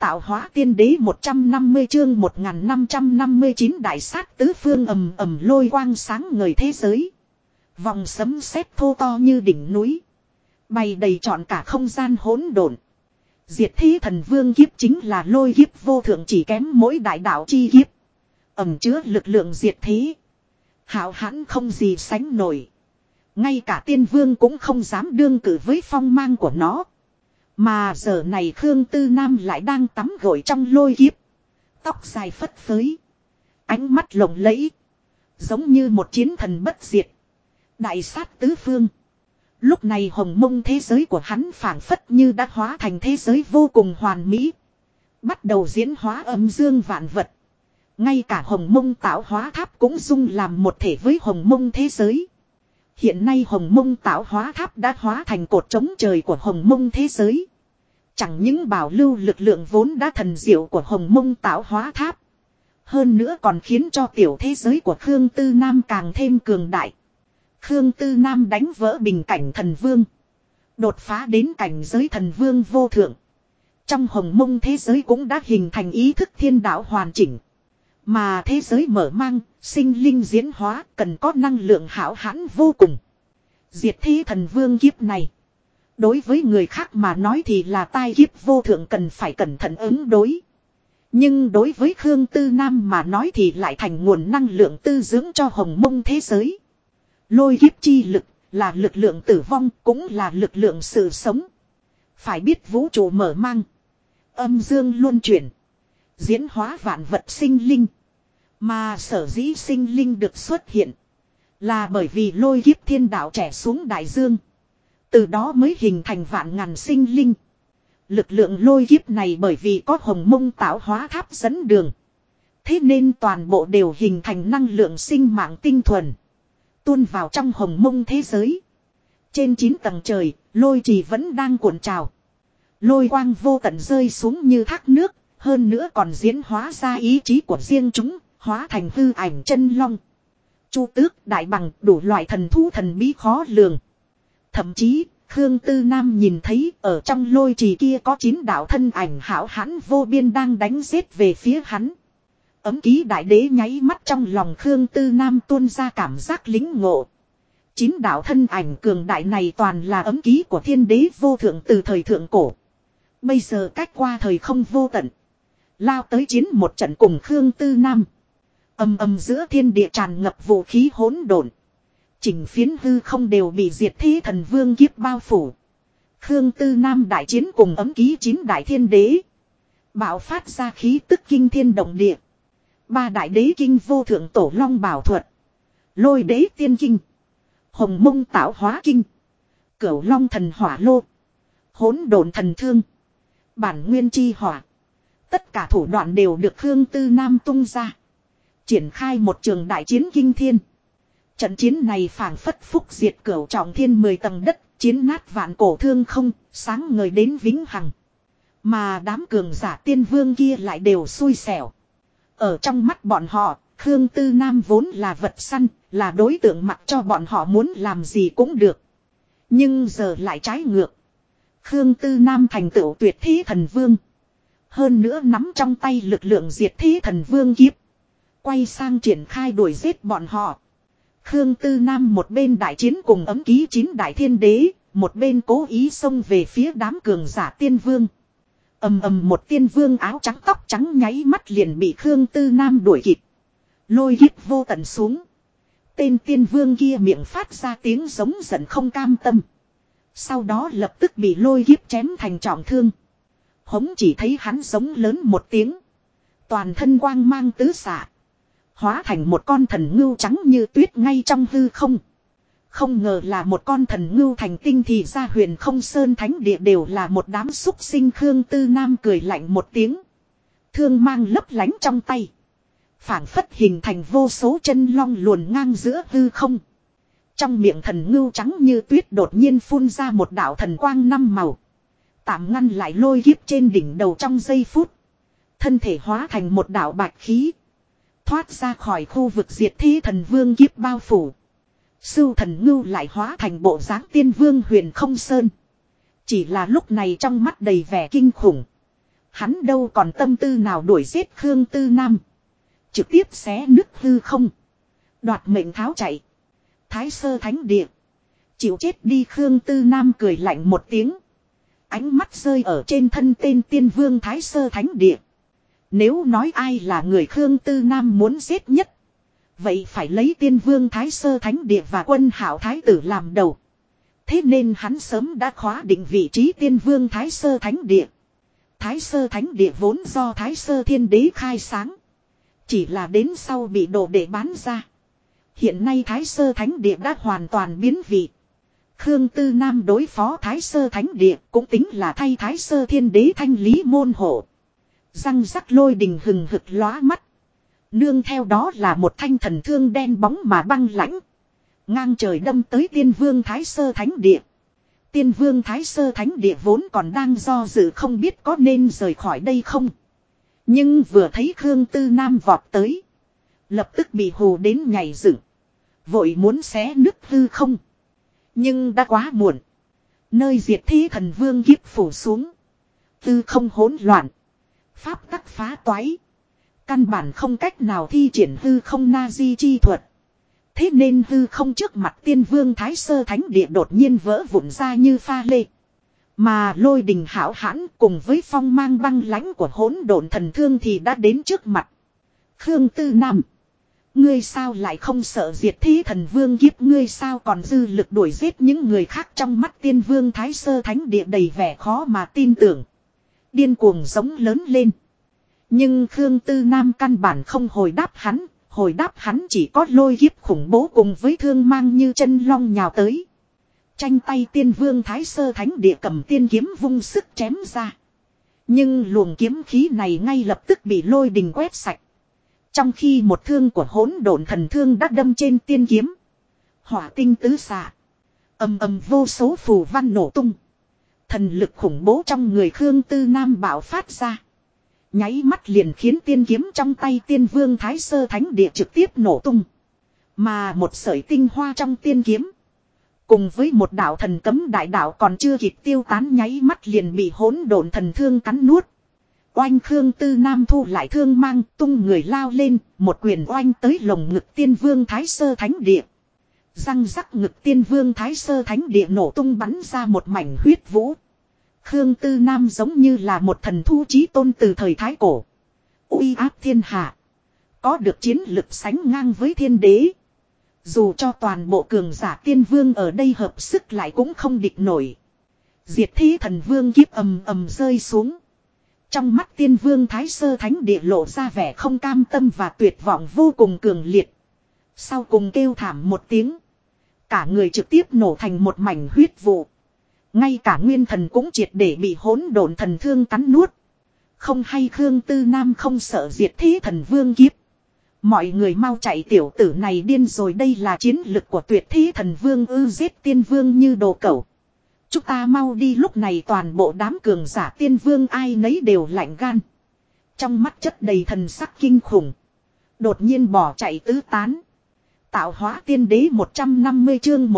tạo hóa tiên đế 150 chương 1559 đại sát tứ phương ầm ầm lôi quang sáng ngời thế giới. Vòng sấm sét thô to như đỉnh núi. Bày đầy trọn cả không gian hỗn độn. Diệt thế thần vương kiếp chính là lôi kiếp vô thượng chỉ kém mỗi đại đạo chi kiếp. Ẩn chứa lực lượng diệt thế. Hảo hãn không gì sánh nổi. Ngay cả tiên vương cũng không dám đương cử với phong mang của nó. Mà giờ này Khương Tư Nam lại đang tắm gội trong lôi kiếp. Tóc dài phất phới. Ánh mắt lộng lẫy. Giống như một chiến thần bất diệt. Đại sát tứ phương. Lúc này hồng mông thế giới của hắn phảng phất như đã hóa thành thế giới vô cùng hoàn mỹ. Bắt đầu diễn hóa âm dương vạn vật. Ngay cả hồng mông tạo hóa tháp cũng dung làm một thể với hồng mông thế giới. Hiện nay hồng mông tạo hóa tháp đã hóa thành cột trống trời của hồng mông thế giới. Chẳng những bảo lưu lực lượng vốn đã thần diệu của hồng mông tạo hóa tháp. Hơn nữa còn khiến cho tiểu thế giới của Khương Tư Nam càng thêm cường đại. Khương Tư Nam đánh vỡ bình cảnh thần vương. Đột phá đến cảnh giới thần vương vô thượng. Trong hồng mông thế giới cũng đã hình thành ý thức thiên đạo hoàn chỉnh. Mà thế giới mở mang, sinh linh diễn hóa cần có năng lượng hão hãn vô cùng. Diệt thế thần vương kiếp này. Đối với người khác mà nói thì là tai kiếp vô thượng cần phải cẩn thận ứng đối. Nhưng đối với Khương Tư Nam mà nói thì lại thành nguồn năng lượng tư dưỡng cho hồng mông thế giới. Lôi kiếp chi lực là lực lượng tử vong cũng là lực lượng sự sống. Phải biết vũ trụ mở mang. Âm dương luân chuyển. Diễn hóa vạn vật sinh linh. Mà sở dĩ sinh linh được xuất hiện. Là bởi vì lôi kiếp thiên đạo trẻ xuống đại dương. Từ đó mới hình thành vạn ngàn sinh linh. Lực lượng lôi kiếp này bởi vì có hồng mông tạo hóa tháp dẫn đường. Thế nên toàn bộ đều hình thành năng lượng sinh mạng tinh thuần. Tuôn vào trong hồng mông thế giới. Trên 9 tầng trời, lôi trì vẫn đang cuộn trào. Lôi quang vô tận rơi xuống như thác nước. Hơn nữa còn diễn hóa ra ý chí của riêng chúng, hóa thành hư ảnh chân long. Chu tước, đại bằng, đủ loại thần thú thần bí khó lường. Thậm chí, Khương Tư Nam nhìn thấy ở trong lôi trì kia có 9 đạo thân ảnh hảo hãn vô biên đang đánh giết về phía hắn. Ấm ký đại đế nháy mắt trong lòng Khương Tư Nam tuôn ra cảm giác lính ngộ. 9 đạo thân ảnh cường đại này toàn là ấm ký của thiên đế vô thượng từ thời thượng cổ. Bây giờ cách qua thời không vô tận. Lao tới chiến một trận cùng Khương Tư Nam. Ầm ầm giữa thiên địa tràn ngập vũ khí hỗn độn. Chỉnh phiến hư không đều bị diệt thế thần vương kiếp bao phủ. Khương Tư Nam đại chiến cùng ấm ký 9 đại thiên đế. Bạo phát ra khí tức kinh thiên động địa. 3 đại đế kinh vô thượng tổ long bảo thuật. Lôi đế tiên kinh. Hồng mông tạo hóa kinh. Cửu long thần hỏa lô. Hỗn độn thần thương. Bản nguyên chi hỏa. Tất cả thủ đoạn đều được Khương Tư Nam tung ra. Triển khai một trường đại chiến kinh thiên. Trận chiến này phảng phất phúc diệt cửu trọng thiên 10 tầng đất. Chiến nát vạn cổ thương không, sáng ngời đến vĩnh hằng. Mà đám cường giả tiên vương kia lại đều xui xẻo. Ở trong mắt bọn họ, Khương Tư Nam vốn là vật săn, là đối tượng mặc cho bọn họ muốn làm gì cũng được. Nhưng giờ lại trái ngược. Khương Tư Nam thành tựu tuyệt thế thần vương. Hơn nữa nắm trong tay lực lượng diệt thế thần vương kiếp. Quay sang triển khai đuổi giết bọn họ. Khương Tư Nam một bên đại chiến cùng ấm ký 9 đại thiên đế, một bên cố ý xông về phía đám cường giả tiên vương. Ầm ầm một tiên vương áo trắng tóc trắng nháy mắt liền bị Khương Tư Nam đuổi kịp. Lôi kiếp vô tận xuống. Tên tiên vương kia miệng phát ra tiếng giống giận không cam tâm. Sau đó lập tức bị lôi kiếp chém thành trọng thương. Hống chỉ thấy hắn giống lớn một tiếng. Toàn thân quang mang tứ xạ. Hóa thành một con thần ngưu trắng như tuyết ngay trong hư không. Không ngờ là một con thần ngưu thành tinh thì ra huyền không sơn thánh địa đều là một đám súc sinh. Khương Tư Nam cười lạnh một tiếng. Thương mang lấp lánh trong tay. Phảng phất hình thành vô số chân long luồn ngang giữa hư không. Trong miệng thần ngưu trắng như tuyết đột nhiên phun ra một đạo thần quang 5 màu. Tạm ngăn lại lôi kiếp trên đỉnh đầu trong giây phút. Thân thể hóa thành một đạo bạch khí. Thoát ra khỏi khu vực diệt thế thần vương kiếp bao phủ. Sưu thần ngưu lại hóa thành bộ dáng tiên vương huyền không sơn. Chỉ là lúc này trong mắt đầy vẻ kinh khủng. Hắn đâu còn tâm tư nào đuổi giết Khương Tư Nam. Trực tiếp xé nứt hư không. Đoạt mệnh tháo chạy. Thái Sơ Thánh Địa. Chịu chết đi Khương Tư Nam cười lạnh một tiếng. Ánh mắt rơi ở trên thân tên tiên vương Thái Sơ Thánh Địa. Nếu nói ai là người Khương Tư Nam muốn giết nhất. Vậy phải lấy tiên vương Thái Sơ Thánh Địa và Quân Hạo Thái Tử làm đầu. Thế nên hắn sớm đã khóa định vị trí tiên vương Thái Sơ Thánh Địa. Thái Sơ Thánh Địa vốn do Thái Sơ Thiên Đế khai sáng. Chỉ là đến sau bị đồ đệ bán ra. Hiện nay Thái Sơ Thánh Địa đã hoàn toàn biến vị. Khương Tư Nam đối phó Thái Sơ Thánh Địa cũng tính là thay Thái Sơ Thiên Đế thanh lý môn hộ. Răng rắc lôi đình hừng hực lóa mắt. Nương theo đó là một thanh thần thương đen bóng mà băng lãnh. Ngang trời đâm tới tiên vương Thái Sơ Thánh Địa. Tiên vương Thái Sơ Thánh Địa vốn còn đang do dự không biết có nên rời khỏi đây không. Nhưng vừa thấy Khương Tư Nam vọt tới. Lập tức bị hù đến nhảy dựng. Vội muốn xé nứt hư không. Nhưng đã quá muộn. Nơi diệt thế thần vương kiếp phủ xuống. Hư không hỗn loạn. Pháp tắc phá toái. Căn bản không cách nào thi triển hư không na di chi thuật. Thế nên hư không trước mặt tiên vương Thái Sơ Thánh Địa đột nhiên vỡ vụn ra như pha lê. Mà lôi đình hảo hãn cùng với phong mang băng lãnh của hỗn độn thần thương thì đã đến trước mặt. Khương Tư Nam. Ngươi sao lại không sợ diệt thế thần vương kiếp, ngươi sao còn dư lực đuổi giết những người khác. Trong mắt tiên vương Thái Sơ Thánh Địa đầy vẻ khó mà tin tưởng. Điên cuồng giống lớn lên. Nhưng Khương Tư Nam căn bản không hồi đáp hắn chỉ có lôi kiếp khủng bố cùng với thương mang như chân long nhào tới. Tranh tay tiên vương Thái Sơ Thánh Địa cầm tiên kiếm vung sức chém ra. Nhưng luồng kiếm khí này ngay lập tức bị lôi đình quét sạch. Trong khi một thương của hỗn độn thần thương đã đâm trên tiên kiếm. Hỏa tinh tứ xạ. Ầm ầm vô số phù văn nổ tung. Thần lực khủng bố trong người Khương Tư Nam bạo phát ra. Nháy mắt liền khiến tiên kiếm trong tay tiên vương Thái Sơ Thánh Địa trực tiếp nổ tung. Mà một sợi tinh hoa trong tiên kiếm. Cùng với một đạo thần cấm đại đạo còn chưa kịp tiêu tán nháy mắt liền bị hỗn độn thần thương cắn nuốt. Oanh Khương Tư Nam thu lại thương mang tung người lao lên. Một quyền oanh tới lồng ngực tiên vương Thái Sơ Thánh Địa. Răng rắc ngực tiên vương Thái Sơ Thánh Địa nổ tung bắn ra một mảnh huyết vũ. Khương Tư Nam giống như là một thần thu chí tôn từ thời Thái Cổ. Uy áp thiên hạ. Có được chiến lực sánh ngang với thiên đế. Dù cho toàn bộ cường giả tiên vương ở đây hợp sức lại cũng không địch nổi. Diệt thế thần vương kiếp ầm ầm rơi xuống. Trong mắt tiên vương Thái Sơ Thánh Địa lộ ra vẻ không cam tâm và tuyệt vọng vô cùng cường liệt. Sau cùng kêu thảm một tiếng. Cả người trực tiếp nổ thành một mảnh huyết vụ. Ngay cả nguyên thần cũng triệt để bị hỗn độn thần thương cắn nuốt. Không hay Khương Tư Nam không sợ diệt thế thần vương kiếp. Mọi người mau chạy, tiểu tử này điên rồi, đây là chiến lực của tuyệt thế thần vương ư, giết tiên vương như đồ cẩu. Chúng ta mau đi. Lúc này toàn bộ đám cường giả tiên vương ai nấy đều lạnh gan. Trong mắt chất đầy thần sắc kinh khủng. Đột nhiên bỏ chạy tứ tán. Tạo hóa tiên đế 150 chương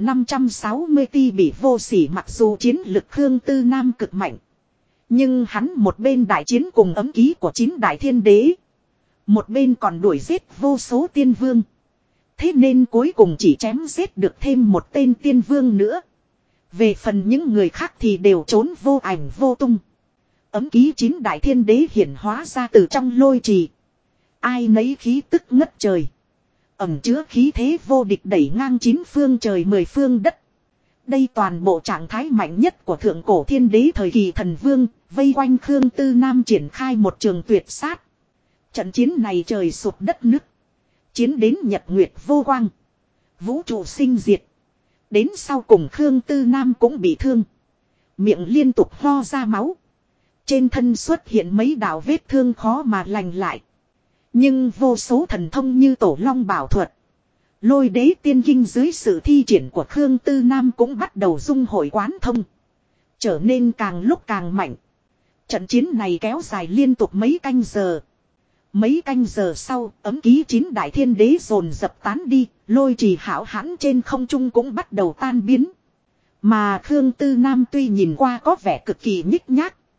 1560 ti bị vô sỉ. Mặc dù chiến lực Khương Tư Nam cực mạnh. Nhưng hắn một bên đại chiến cùng ấm ký của 9 đại thiên đế. Một bên còn đuổi giết vô số tiên vương. Thế nên cuối cùng chỉ chém giết được thêm một tên tiên vương nữa. Về phần những người khác thì đều trốn vô ảnh vô tung. Ấm ký 9 đại thiên đế hiển hóa ra từ trong lôi trì. Ai nấy khí tức ngất trời. Ẩm chứa khí thế vô địch đẩy ngang 9 phương trời 10 phương đất. Đây toàn bộ trạng thái mạnh nhất của thượng cổ thiên đế thời kỳ thần vương, vây quanh Khương Tư Nam triển khai một trường tuyệt sát. Trận chiến này trời sụp đất nứt. Chiến đến nhật nguyệt vô quang. Vũ trụ sinh diệt. Đến sau cùng Khương Tư Nam cũng bị thương. Miệng liên tục ho ra máu. Trên thân xuất hiện mấy đạo vết thương khó mà lành lại. Nhưng vô số thần thông như tổ long bảo thuật. Lôi đế tiên kinh dưới sự thi triển của Khương Tư Nam cũng bắt đầu dung hội quán thông. Trở nên càng lúc càng mạnh. Trận chiến này kéo dài liên tục mấy canh giờ. Mấy canh giờ sau, ấm ký 9 đại thiên đế dồn dập tán đi, lôi trì hảo hãn trên không trung cũng bắt đầu tan biến. Mà Khương Tư Nam tuy nhìn qua có vẻ cực kỳ nhích nhác.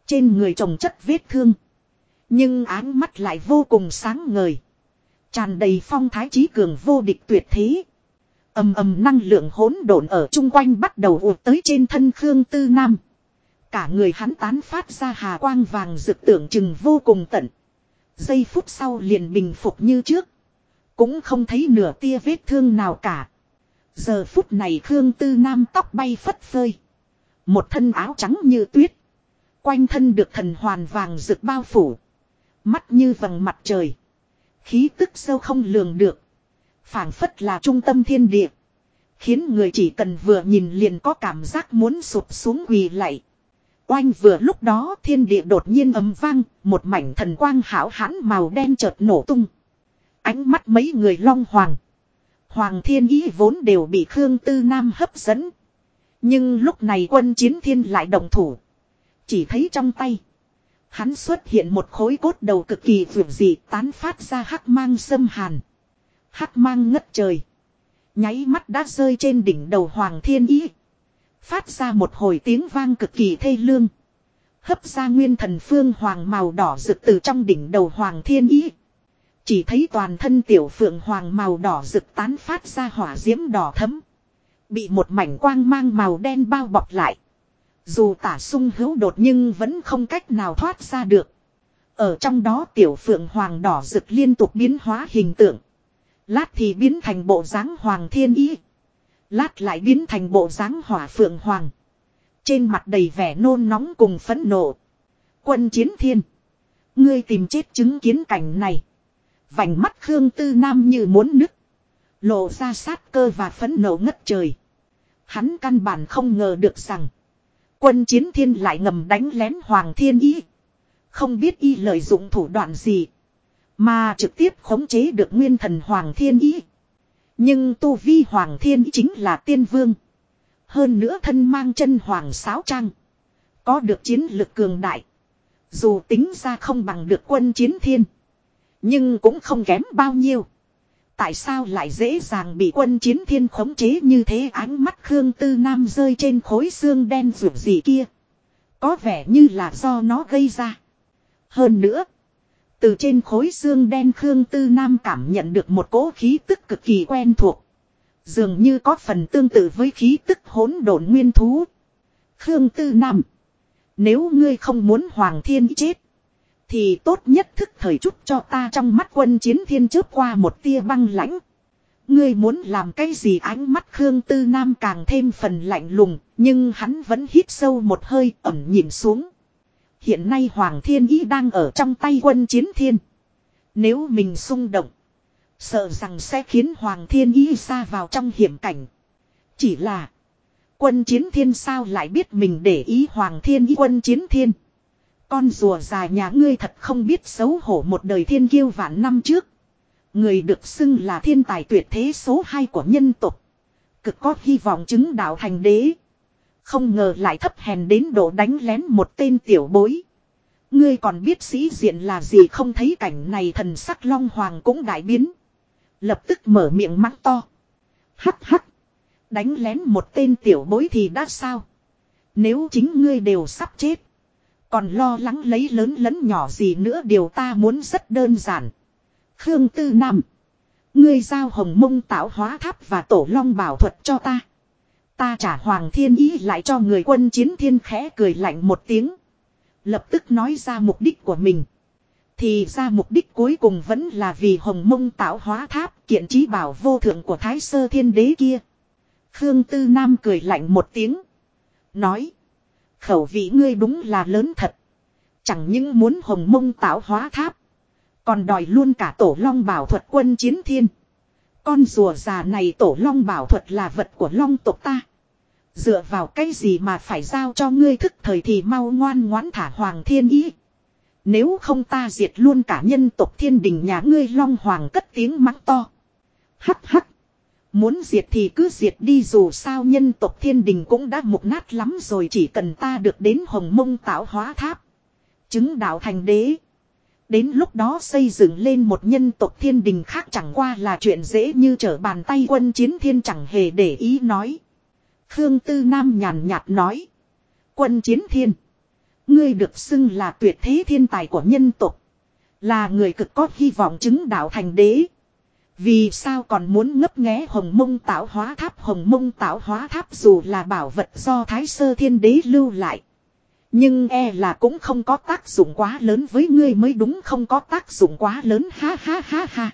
Trên người chồng chất vết thương. Nhưng áng mắt lại vô cùng sáng ngời. Tràn đầy phong thái chí cường vô địch tuyệt thế. Ầm ầm năng lượng hỗn độn ở chung quanh bắt đầu ùa tới trên thân Khương Tư Nam. Cả người hắn tán phát ra hà quang vàng rực tưởng chừng vô cùng tận. Giây phút sau liền bình phục như trước. Cũng không thấy nửa tia vết thương nào cả. Giờ phút này Khương Tư Nam tóc bay phất phới. Một thân áo trắng như tuyết. Quanh thân được thần hoàn vàng rực bao phủ. Mắt như vầng mặt trời. Khí tức sâu không lường được. Phảng phất là trung tâm thiên địa. Khiến người chỉ cần vừa nhìn liền có cảm giác muốn sụp xuống quỳ lạy. Oanh vừa lúc đó thiên địa đột nhiên ầm vang. Một mảnh thần quang hão hãn màu đen chợt nổ tung. Ánh mắt mấy người long hoàng. Hoàng Thiên Ý vốn đều bị Khương Tư Nam hấp dẫn. Nhưng lúc này Quân Chiến Thiên lại động thủ. Chỉ thấy trong tay. Hắn xuất hiện một khối cốt đầu cực kỳ vượt dị tán phát ra hắc mang xâm hàn. Hắc mang ngất trời. Nháy mắt đã rơi trên đỉnh đầu Hoàng Thiên Ý. Phát ra một hồi tiếng vang cực kỳ thê lương. Hấp ra nguyên thần phương hoàng màu đỏ rực từ trong đỉnh đầu Hoàng Thiên Ý. Chỉ thấy toàn thân tiểu phượng hoàng màu đỏ rực tán phát ra hỏa diễm đỏ thấm. Bị một mảnh quang mang màu đen bao bọc lại. Dù tả sung hữu đột nhưng vẫn không cách nào thoát ra được. Ở trong đó tiểu phượng hoàng đỏ rực liên tục biến hóa hình tượng. Lát thì biến thành bộ dáng Hoàng Thiên Ý. Lát lại biến thành bộ dáng hỏa phượng hoàng. Trên mặt đầy vẻ nôn nóng cùng phẫn nộ. Quân Chiến Thiên. Ngươi tìm chết chứng kiến cảnh này. Vành mắt Khương Tư Nam như muốn nứt. Lộ ra sát cơ và phẫn nộ ngất trời. Hắn căn bản không ngờ được rằng. Quân Chiến Thiên lại ngầm đánh lén Hoàng Thiên Ý. Không biết y lợi dụng thủ đoạn gì. Mà trực tiếp khống chế được nguyên thần Hoàng Thiên Ý. Nhưng tu vi Hoàng Thiên Ý chính là tiên vương. Hơn nữa thân mang chân hoàng sáo trang. Có được chiến lực cường đại. Dù tính ra không bằng được Quân Chiến Thiên. Nhưng cũng không kém bao nhiêu. Tại sao lại dễ dàng bị Quân Chiến Thiên khống chế như thế? Ánh mắt Khương Tư Nam rơi trên khối xương đen rượu gì kia. Có vẻ như là do nó gây ra. Hơn nữa. Từ trên khối xương đen Khương Tư Nam cảm nhận được một cỗ khí tức cực kỳ quen thuộc. Dường như có phần tương tự với khí tức hỗn độn nguyên thú. Khương Tư Nam. Nếu ngươi không muốn Hoàng Thiên chết. Thì tốt nhất thức thời chút cho ta. Trong mắt Quân Chiến Thiên chớp qua một tia băng lãnh. Ngươi muốn làm cái gì? Ánh mắt Khương Tư Nam càng thêm phần lạnh lùng. Nhưng hắn vẫn hít sâu một hơi ẩm nhìn xuống. Hiện nay Hoàng Thiên Ý đang ở trong tay Quân Chiến Thiên. Nếu mình xung động. Sợ rằng sẽ khiến Hoàng Thiên Ý sa vào trong hiểm cảnh. Chỉ là. Quân Chiến Thiên sao lại biết mình để ý Hoàng Thiên Ý? Quân Chiến Thiên. Con rùa già nhà ngươi thật không biết xấu hổ. Một đời thiên kiêu vạn năm trước. Người được xưng là thiên tài tuyệt thế số 2 của nhân tộc. Cực có hy vọng chứng đạo thành đế. Không ngờ lại thấp hèn đến độ đánh lén một tên tiểu bối. Ngươi còn biết sĩ diện là gì không? Thấy cảnh này thần sắc Long Hoàng cũng đại biến. Lập tức mở miệng mắng to. Hắc hắc. Đánh lén một tên tiểu bối thì đã sao? Nếu chính ngươi đều sắp chết. Còn lo lắng lấy lớn lẫn nhỏ gì nữa? Điều ta muốn rất đơn giản. Khương Tư Nam. Ngươi giao Hồng Mông Tạo Hóa Tháp và Tổ Long Bảo Thuật cho ta. Ta trả Hoàng Thiên Ý lại cho người. Quân Chiến Thiên khẽ cười lạnh một tiếng. Lập tức nói ra mục đích của mình. Thì ra mục đích cuối cùng vẫn là vì Hồng Mông Tạo Hóa Tháp, kiện trí bảo vô thượng của Thái Sơ Thiên Đế kia. Khương Tư Nam cười lạnh một tiếng. Nói. Khẩu vị ngươi đúng là lớn thật. Chẳng những muốn Hồng Mông Tạo Hóa Tháp. Còn đòi luôn cả Tổ Long Bảo Thuật. Quân Chiến Thiên. Con rùa già này, Tổ Long Bảo Thuật là vật của Long tộc ta. Dựa vào cái gì mà phải giao cho ngươi? Thức thời thì mau ngoan ngoãn thả Hoàng Thiên Ý. Nếu không ta diệt luôn cả nhân tộc thiên đình nhà ngươi. Long Hoàng cất tiếng mắng to. Hắc hắc. Muốn diệt thì cứ diệt đi, dù sao nhân tộc thiên đình cũng đã mục nát lắm rồi. Chỉ cần ta được đến Hồng Mông Tạo Hóa Tháp. Chứng đạo thành đế. Đến lúc đó xây dựng lên một nhân tộc thiên đình khác chẳng qua là chuyện dễ như trở bàn tay. Quân Chiến Thiên chẳng hề để ý nói. Khương Tư Nam nhàn nhạt nói. Quân Chiến Thiên. Ngươi được xưng là tuyệt thế thiên tài của nhân tộc. Là người cực có hy vọng chứng đạo thành đế. Vì sao còn muốn ngấp nghé Hồng Mông Tạo Hóa Tháp? Hồng Mông Tạo Hóa Tháp dù là bảo vật do Thái Sơ Thiên Đế lưu lại. Nhưng e là cũng không có tác dụng quá lớn với ngươi mới đúng, không có tác dụng quá lớn, ha ha ha ha.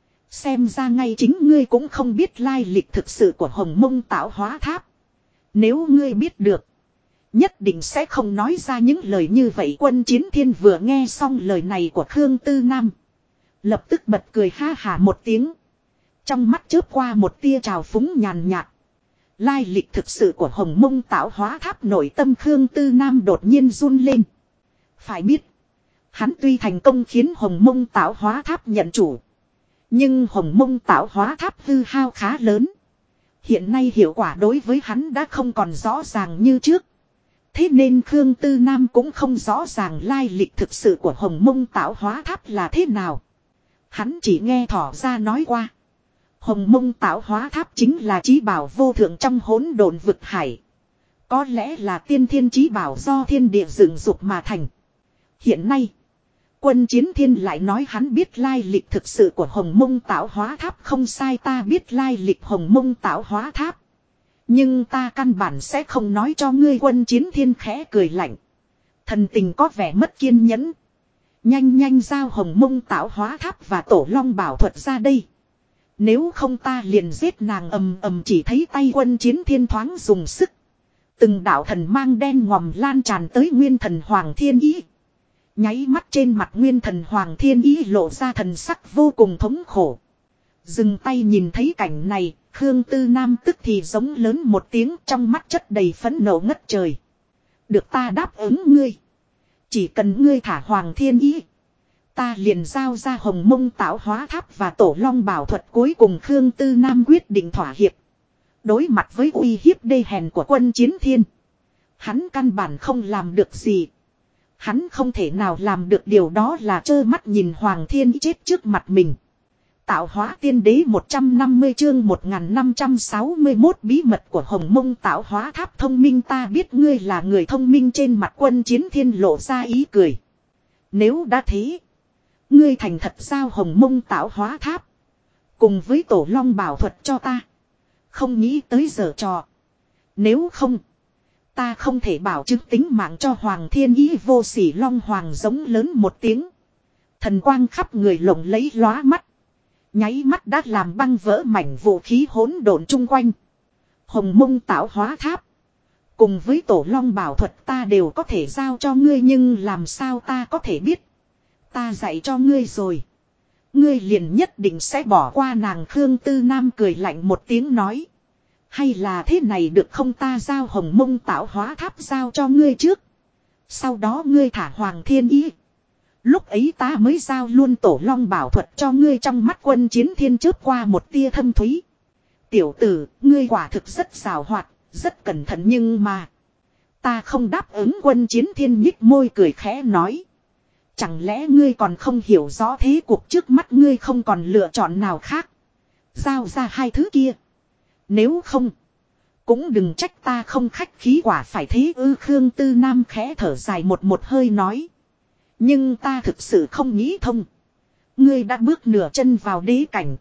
Xem ra ngay chính ngươi cũng không biết lai lịch thực sự của Hồng Mông Tạo Hóa Tháp. Nếu ngươi biết được, nhất định sẽ không nói ra những lời như vậy. Quân Chiến Thiên vừa nghe xong lời này của Khương Tư Nam, lập tức bật cười ha hả một tiếng. Trong mắt chớp qua một tia trào phúng nhàn nhạt. Lai lịch thực sự của Hồng Mông Tạo Hóa Tháp, nội tâm Khương Tư Nam đột nhiên run lên. Phải biết, hắn tuy thành công khiến Hồng Mông Tạo Hóa Tháp nhận chủ. Nhưng Hồng Mông Tạo Hóa Tháp hư hao khá lớn. Hiện nay hiệu quả đối với hắn đã không còn rõ ràng như trước. Thế nên Khương Tư Nam cũng không rõ ràng lai lịch thực sự của Hồng Mông Tạo Hóa Tháp là thế nào. Hắn chỉ nghe thỏ ra nói qua. Hồng Mông Tạo Hóa Tháp chính là chí bảo vô thượng trong hỗn độn vực hải. Có lẽ là tiên thiên chí bảo do thiên địa dựng dục mà thành. Hiện nay, Quân Chiến Thiên lại nói hắn biết lai lịch thực sự của Hồng Mông Tạo Hóa Tháp. Không sai, ta biết lai lịch Hồng Mông Tạo Hóa Tháp. Nhưng ta căn bản sẽ không nói cho ngươi. Quân Chiến Thiên khẽ cười lạnh. Thần tình có vẻ mất kiên nhẫn. Nhanh nhanh giao Hồng Mông Tạo Hóa Tháp và Tổ Long Bảo Thuật ra đây. Nếu không ta liền giết nàng. Ầm ầm, chỉ thấy tay Quân Chiến Thiên thoáng dùng sức. Từng đạo thần mang đen ngòm lan tràn tới Nguyên Thần Hoàng Thiên Ý. Nháy mắt trên mặt Nguyên Thần Hoàng Thiên Ý lộ ra thần sắc vô cùng thống khổ. Dừng tay, nhìn thấy cảnh này, Khương Tư Nam tức thì giống lớn một tiếng, trong mắt chất đầy phẫn nộ ngất trời. Được, ta đáp ứng ngươi. Chỉ cần ngươi thả Hoàng Thiên Ý, ta liền giao ra Hồng Mông Tạo Hóa Tháp và Tổ Long Bảo Thuật. Cuối cùng Khương Tư Nam quyết định thỏa hiệp. Đối mặt với uy hiếp đê hèn của Quân Chiến Thiên, hắn căn bản không làm được gì. Hắn không thể nào làm được điều đó là trơ mắt nhìn Hoàng Thiên Ý chết trước mặt mình. Tạo Hóa Tiên Đế 150 chương 1561 bí mật của Hồng Mông Tạo Hóa Tháp. Thông minh, ta biết ngươi là người thông minh. Trên mặt Quân Chiến Thiên lộ ra ý cười. Nếu đã thế, ngươi thành thật giao Hồng Mông Tạo Hóa Tháp cùng với Tổ Long Bảo Thuật cho ta. Không nghĩ tới giở trò. Nếu không, ta không thể bảo chứng tính mạng cho Hoàng Thiên Ý. Vô sỉ Long Hoàng giống lớn một tiếng. Thần quang khắp người lộng lẫy lóa mắt. Nháy mắt đã làm băng vỡ mảnh vũ khí hỗn độn chung quanh. Hồng Mông Tạo Hóa Tháp cùng với Tổ Long Bảo Thuật ta đều có thể giao cho ngươi. Nhưng làm sao ta có thể biết? Ta dạy cho ngươi rồi, ngươi liền nhất định sẽ bỏ qua nàng. Khương Tư Nam cười lạnh một tiếng nói. Hay là thế này được không, ta giao Hồng Mông Tạo Hóa Tháp giao cho ngươi trước. Sau đó ngươi thả Hoàng Thiên Ý. Lúc ấy ta mới giao luôn Tổ Long Bảo Thuật cho ngươi. Trong mắt Quân Chiến Thiên chớp qua một tia thâm thúy. Tiểu tử, ngươi quả thực rất xảo hoạt, rất cẩn thận. Nhưng mà ta không đáp ứng. Quân Chiến Thiên nhích môi cười khẽ nói. Chẳng lẽ ngươi còn không hiểu rõ thế cuộc trước mắt? Ngươi không còn lựa chọn nào khác. Giao ra hai thứ kia. Nếu không, cũng đừng trách ta không khách khí. Quả phải thế ư? Khương Tư Nam khẽ thở dài một hơi nói. Nhưng ta thực sự không nghĩ thông. Ngươi đã bước nửa chân vào đế cảnh,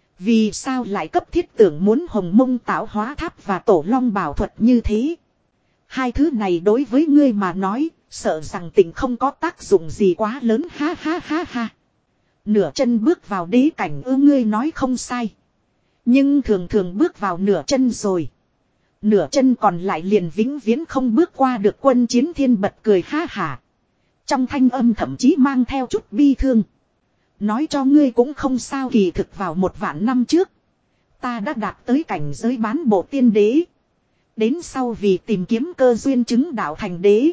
vì sao lại cấp thiết tưởng muốn Hồng Mông Tạo Hóa Tháp và Tổ Long Bảo Thuật như thế? Hai thứ này đối với ngươi mà nói, sợ rằng tình không có tác dụng gì quá lớn. Ha ha ha ha. Nửa chân bước vào đế cảnh ư? Ngươi nói không sai. Nhưng thường thường bước vào nửa chân rồi, nửa chân còn lại liền vĩnh viễn không bước qua được. Quân Chiến Thiên bật cười ha hả. Trong thanh âm thậm chí mang theo chút bi thương. Nói cho ngươi cũng không sao, kỳ thực vào 1.000 năm trước, ta đã đạt tới cảnh giới bán bộ tiên đế. Đến sau vì tìm kiếm cơ duyên chứng đạo thành đế,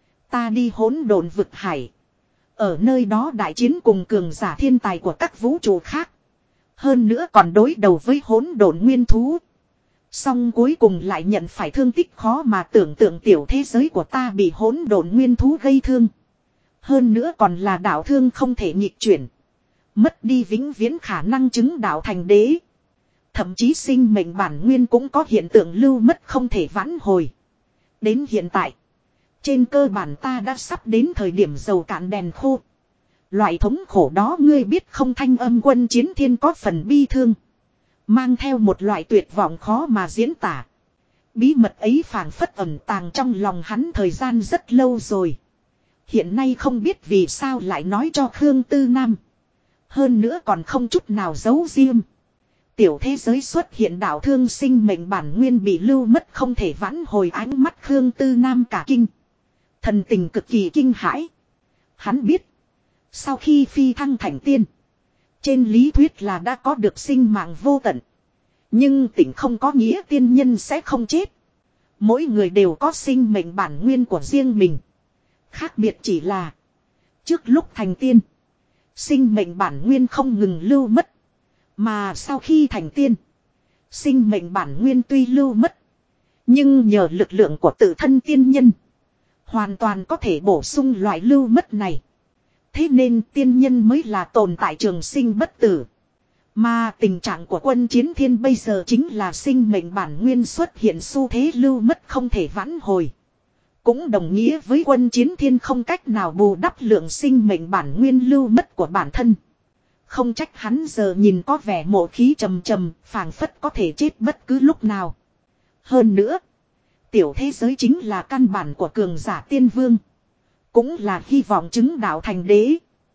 ta đi hỗn độn vực hải. Ở nơi đó đại chiến cùng cường giả thiên tài của các vũ trụ khác. Hơn nữa còn đối đầu với hỗn độn nguyên thú. Song cuối cùng lại nhận phải thương tích khó mà tưởng tượng. Tiểu thế giới của ta bị hỗn độn nguyên thú gây thương. Hơn nữa còn là đạo thương không thể nghịch chuyển. Mất đi vĩnh viễn khả năng chứng đạo thành đế. Thậm chí sinh mệnh bản nguyên cũng có hiện tượng lưu mất không thể vãn hồi. Đến hiện tại, Trên cơ bản ta đã sắp đến thời điểm dầu cạn đèn khô. Loại thống khổ đó ngươi biết không, thanh âm Quân Chiến Thiên có phần bi thương. Mang theo một loại tuyệt vọng khó mà diễn tả. Bí mật ấy phảng phất ẩn tàng trong lòng hắn thời gian rất lâu rồi. Hiện nay không biết vì sao lại nói cho Khương Tư Nam. Hơn nữa còn không chút nào giấu riêng. Tiểu thế giới xuất hiện đạo thương sinh mệnh bản nguyên bị lưu mất không thể vãn hồi, ánh mắt Khương Tư Nam cả kinh. Thần tình cực kỳ kinh hãi. Hắn biết. Sau khi phi thăng thành tiên. Trên lý thuyết là đã có được sinh mạng vô tận. Nhưng tỉnh không có nghĩa tiên nhân sẽ không chết. Mỗi người đều có sinh mệnh bản nguyên của riêng mình. Khác biệt chỉ là. Trước lúc thành tiên. Sinh mệnh bản nguyên không ngừng lưu mất. Mà sau khi thành tiên. Sinh mệnh bản nguyên tuy lưu mất. Nhưng nhờ lực lượng của tự thân tiên nhân. Hoàn toàn có thể bổ sung loại lưu mất này. Thế nên tiên nhân mới là tồn tại trường sinh bất tử. Mà tình trạng của Quân Chiến Thiên bây giờ chính là sinh mệnh bản nguyên xuất hiện xu thế lưu mất không thể vãn hồi. Cũng đồng nghĩa với Quân Chiến Thiên không cách nào bù đắp lượng sinh mệnh bản nguyên lưu mất của bản thân. Không trách hắn giờ nhìn có vẻ mộ khí trầm trầm, phảng phất có thể chết bất cứ lúc nào. Hơn nữa, tiểu thế giới chính là căn bản của cường giả tiên vương. Cũng là hy vọng chứng đạo thành đế.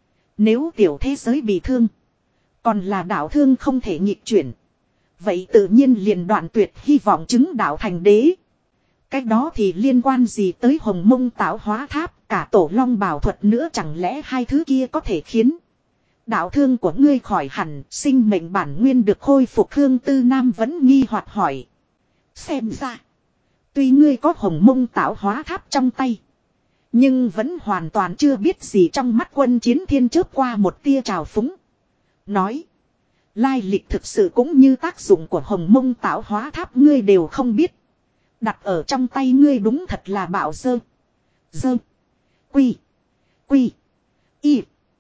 Nếu tiểu thế giới bị thương, còn là đạo thương không thể nghịch chuyển, vậy tự nhiên liền đoạn tuyệt hy vọng chứng đạo thành đế. Cái đó thì liên quan gì tới Hồng Mông Tạo Hóa Tháp, cả Tổ Long Bảo Thuật nữa, chẳng lẽ hai thứ kia có thể khiến đạo thương của ngươi khỏi hẳn, sinh mệnh bản nguyên được khôi phục? Khương Tư Nam vẫn nghi hoặc hỏi. Xem ra, tuy ngươi có Hồng Mông Tạo Hóa Tháp trong tay, nhưng vẫn hoàn toàn chưa biết gì. Trong mắt Quân Chiến Thiên chớp qua một tia trào phúng. Nói, lai lịch thực sự cũng như tác dụng của Hồng Mông Tạo Hóa Tháp ngươi đều không biết. Đặt ở trong tay ngươi đúng thật là bạo dơ. Dơ. Quy. Quy. Y.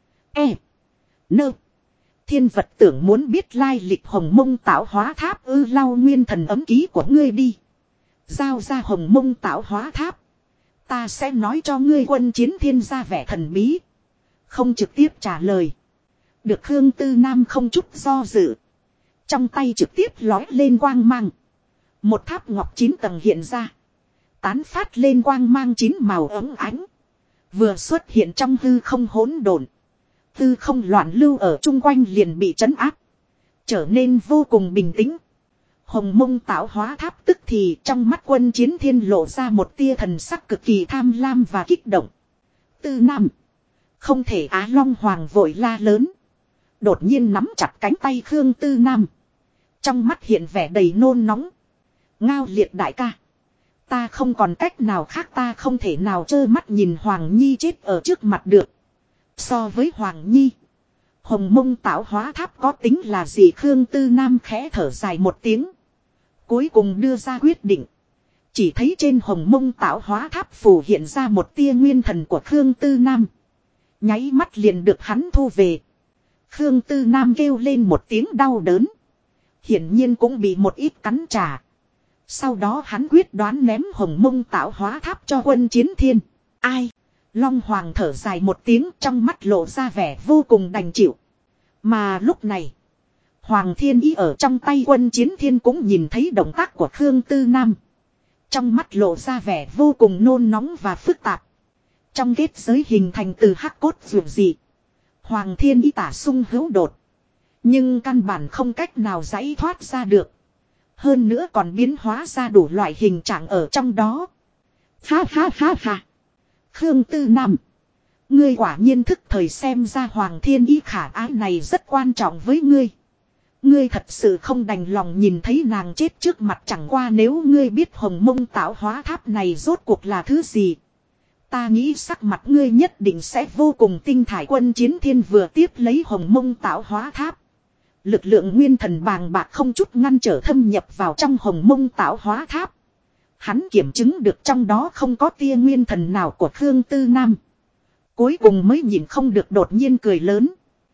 E. Nơ. Thiên vật tưởng muốn biết lai lịch Hồng Mông Tạo Hóa Tháp ư? Lau nguyên thần ấm ký của ngươi đi. Giao ra Hồng Mông Tạo Hóa Tháp. Ta sẽ nói cho ngươi. Quân Chiến Thiên ra vẻ thần bí. Không trực tiếp trả lời. Được Khương Tư Nam không chút do dự. Trong tay trực tiếp lói lên quang mang. Một tháp ngọc 9 tầng hiện ra. Tán phát lên quang mang 9 màu ấm ánh. Vừa xuất hiện trong hư không hỗn độn. Hư không loạn lưu ở chung quanh liền bị trấn áp. Trở nên vô cùng bình tĩnh. Hồng Mông Tạo Hóa Tháp tức thì trong mắt Quân Chiến Thiên lộ ra một tia thần sắc cực kỳ tham lam và kích động. Tư Nam. Không thể Á Long Hoàng vội la lớn. Đột nhiên nắm chặt cánh tay Khương Tư Nam. Trong mắt hiện vẻ đầy nôn nóng. Ngao Liệt đại ca. Ta không còn cách nào khác, ta không thể nào trơ mắt nhìn Hoàng Nhi chết ở trước mặt được. So với Hoàng Nhi, Hồng Mông Tạo Hóa Tháp có tính là gì? Khương Tư Nam khẽ thở dài một tiếng. Cuối cùng đưa ra quyết định. Chỉ thấy trên Hồng Mông Tạo Hóa Tháp phù hiện ra một tia nguyên thần của Khương Tư Nam. Nháy mắt liền được hắn thu về. Khương Tư Nam kêu lên một tiếng đau đớn. Hiển nhiên cũng bị một ít cắn trả. Sau đó hắn quyết đoán ném Hồng Mông Tạo Hóa Tháp cho Quân Chiến Thiên. Ai? Long Hoàng thở dài một tiếng, trong mắt lộ ra vẻ vô cùng đành chịu. Mà lúc này, Hoàng Thiên Ý ở trong tay Quân Chiến Thiên cũng nhìn thấy động tác của Khương Tư Nam. Trong mắt lộ ra vẻ vô cùng nôn nóng và phức tạp. Trong kết giới hình thành từ hắc cốt dường dị. Hoàng Thiên Ý tả sung hữu đột. Nhưng căn bản không cách nào giải thoát ra được. Hơn nữa còn biến hóa ra đủ loại hình trạng ở trong đó. Ha ha ha ha. Khương Tư Nam. Ngươi quả nhiên thức thời, xem ra Hoàng Thiên Ý khả ái này rất quan trọng với ngươi. Ngươi thật sự không đành lòng nhìn thấy nàng chết trước mặt, chẳng qua nếu ngươi biết Hồng Mông Tạo Hóa Tháp này rốt cuộc là thứ gì. Ta nghĩ sắc mặt ngươi nhất định sẽ vô cùng tinh thải. Quân Chiến Thiên vừa tiếp lấy Hồng Mông Tạo Hóa Tháp. Lực lượng nguyên thần bàng bạc không chút ngăn trở thâm nhập vào trong Hồng Mông Tạo Hóa Tháp. Hắn kiểm chứng được trong đó không có tia nguyên thần nào của Khương Tư Nam. Cuối cùng mới nhìn không được đột nhiên cười lớn.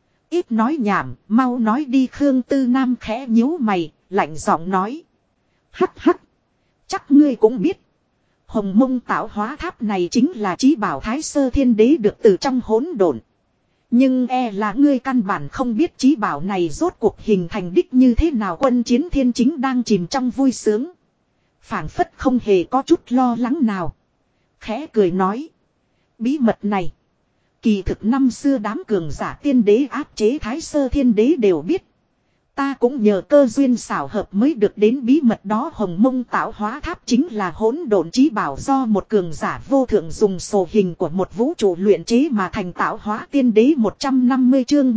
Ít nói nhảm, mau nói đi. Khương Tư Nam khẽ nhíu mày, lạnh giọng nói. Hắc hắc, chắc ngươi cũng biết. Hồng Mông tạo hóa tháp này chính là chí bảo Thái Sơ Thiên Đế được từ trong hỗn độn. Nhưng là ngươi căn bản không biết chí bảo này rốt cuộc hình thành đích như thế nào. Quân Chiến Thiên chính đang chìm trong vui sướng. Phảng phất không hề có chút lo lắng nào. Khẽ cười nói. Bí mật này. Kỳ thực năm xưa đám cường giả tiên đế áp chế Thái Sơ Thiên Đế đều biết. Ta cũng nhờ cơ duyên xảo hợp mới được đến bí mật đó. Hồng Mông tạo hóa tháp chính là hỗn độn chí bảo do một cường giả vô thượng dùng sổ hình của một vũ trụ luyện chế mà thành tạo hóa tiên đế. 150 chương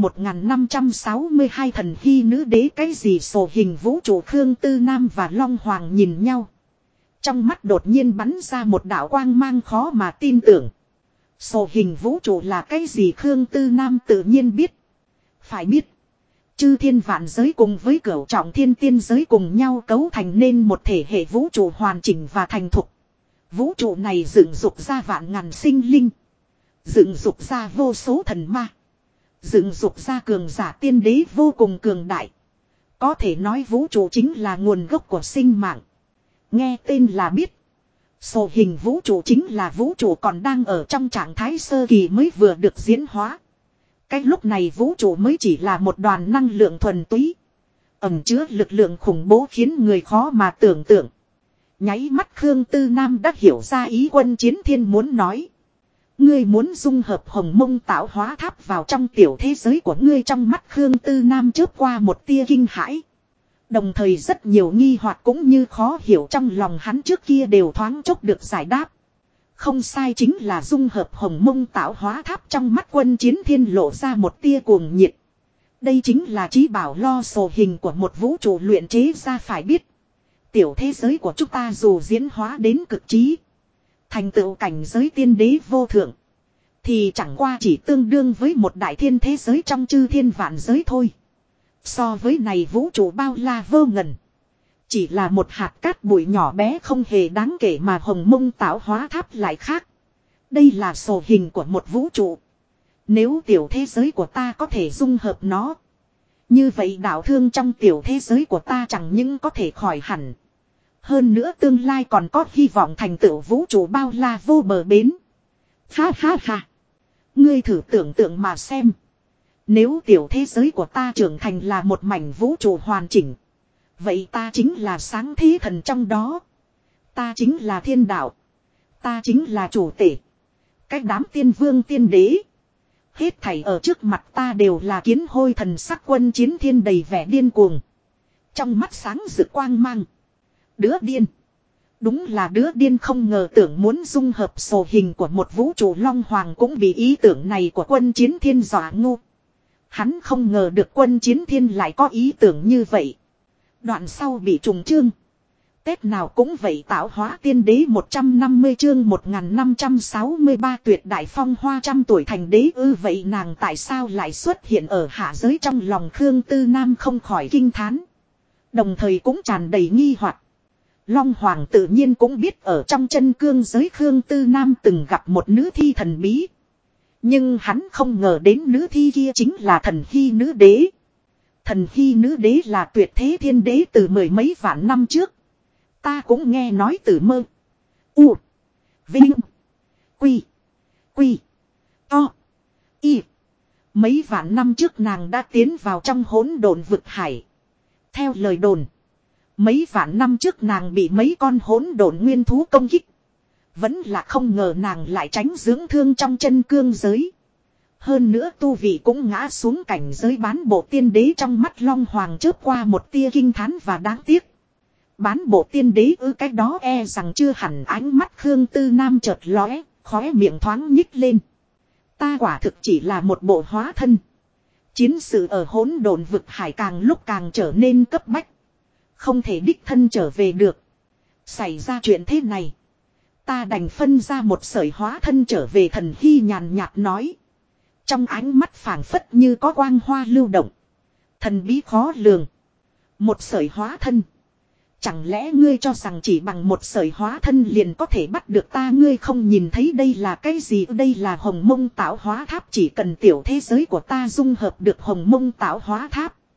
1562 thần hy nữ đế. Cái gì sổ hình vũ trụ? Khương Tư Nam và Long Hoàng nhìn nhau. Trong mắt đột nhiên bắn ra một đạo quang mang khó mà tin tưởng. Sổ hình vũ trụ là cái gì? Khương Tư Nam tự nhiên biết. Phải biết. Chư thiên vạn giới cùng với cửu trọng thiên tiên giới cùng nhau cấu thành nên một thể hệ vũ trụ hoàn chỉnh và thành thục. Vũ trụ này dựng dục ra vạn ngàn sinh linh. Dựng dục ra vô số thần ma. Dựng dục ra cường giả tiên đế vô cùng cường đại. Có thể nói vũ trụ chính là nguồn gốc của sinh mạng. Nghe tên là biết. Sổ hình vũ trụ chính là vũ trụ còn đang ở trong trạng thái sơ kỳ mới vừa được diễn hóa. Cái lúc này vũ trụ mới chỉ là một đoàn năng lượng thuần túy. Ẩn chứa lực lượng khủng bố khiến người khó mà tưởng tượng. Nháy mắt Khương Tư Nam đã hiểu ra ý Quân Chiến Thiên muốn nói. Ngươi muốn dung hợp Hồng Mông tạo hóa tháp vào trong tiểu thế giới của ngươi. Trong mắt Khương Tư Nam chớp qua một tia kinh hãi. Đồng thời rất nhiều nghi hoặc cũng như khó hiểu trong lòng hắn trước kia đều thoáng chốc được giải đáp. Không sai, chính là dung hợp Hồng Mông tạo hóa tháp. Trong mắt Quân Chiến Thiên lộ ra một tia cuồng nhiệt. Đây chính là chí bảo lo sổ hình của một vũ trụ luyện chế ra. Phải biết. Tiểu thế giới của chúng ta dù diễn hóa đến cực trí. Thành tựu cảnh giới tiên đế vô thượng. Thì chẳng qua chỉ tương đương với một đại thiên thế giới trong chư thiên vạn giới thôi. So với này vũ trụ bao la vô ngần. Chỉ là một hạt cát bụi nhỏ bé không hề đáng kể mà Hồng Mông tạo hóa tháp lại khác. Đây là sổ hình của một vũ trụ. Nếu tiểu thế giới của ta có thể dung hợp nó. Như vậy đạo thương trong tiểu thế giới của ta chẳng những có thể khỏi hẳn. Hơn nữa tương lai còn có hy vọng thành tựu vũ trụ bao la vô bờ bến. Ha ha ha. Ngươi thử tưởng tượng mà xem. Nếu tiểu thế giới của ta trưởng thành là một mảnh vũ trụ hoàn chỉnh. Vậy ta chính là sáng thế thần trong đó. Ta chính là thiên đạo. Ta chính là chủ tể. Cách đám tiên vương tiên đế. Hết thảy ở trước mặt ta đều là kiến hôi. Thần sắc Quân Chiến Thiên đầy vẻ điên cuồng. Trong mắt sáng rực quang mang. Đứa điên. Đúng là đứa điên, không ngờ tưởng muốn dung hợp sổ hình của một vũ trụ. Long Hoàng cũng bị ý tưởng này của Quân Chiến Thiên dọa ngu. Hắn không ngờ được Quân Chiến Thiên lại có ý tưởng như vậy. Đoạn sau bị trùng chương. Tết nào cũng vậy. Tạo hóa tiên đế 150 chương 1563 tuyệt đại phong hoa trăm tuổi thành đế ư. Vậy nàng tại sao lại xuất hiện ở hạ giới? Trong lòng Khương Tư Nam không khỏi kinh thán. Đồng thời cũng tràn đầy nghi hoặc. Long Hoàng tự nhiên cũng biết ở trong chân cương giới Khương Tư Nam từng gặp một nữ thi thần bí. Nhưng hắn không ngờ đến nữ thi kia chính là thần hy nữ đế. Thần hy nữ đế là tuyệt thế thiên đế từ mười mấy vạn năm trước. Ta cũng nghe nói từ mơ. U. Vinh. Quy. Quy. To. Y. Mấy vạn năm trước nàng đã tiến vào trong hỗn độn vực hải. Theo lời đồn. Mấy vạn năm trước nàng bị mấy con hỗn độn nguyên thú công kích. Vẫn là không ngờ nàng lại tránh dưỡng thương trong chân cương giới. Hơn nữa tu vị cũng ngã xuống cảnh giới bán bộ tiên đế. Trong mắt Long Hoàng chớp qua một tia kinh thán và đáng tiếc. Bán bộ tiên đế ư? Cái đó e rằng chưa hẳn. Ánh mắt Khương Tư Nam chợt lóe, khóe miệng thoáng nhích lên. Ta quả thực chỉ là một bộ hóa thân. Chiến sự ở hỗn độn vực hải càng lúc càng trở nên cấp bách. Không thể đích thân trở về được. Xảy ra chuyện thế này. Ta đành phân ra một sợi hóa thân trở về. Thần hy nhàn nhạt nói. Trong ánh mắt phảng phất như có quang hoa lưu động. Thần bí khó lường. Một sợi hóa thân. Chẳng lẽ ngươi cho rằng chỉ bằng một sợi hóa thân liền có thể bắt được ta? Ngươi không nhìn thấy đây là cái gì? Đây là Hồng Mông tạo hóa tháp. Chỉ cần tiểu thế giới của ta dung hợp được Hồng Mông tạo hóa tháp.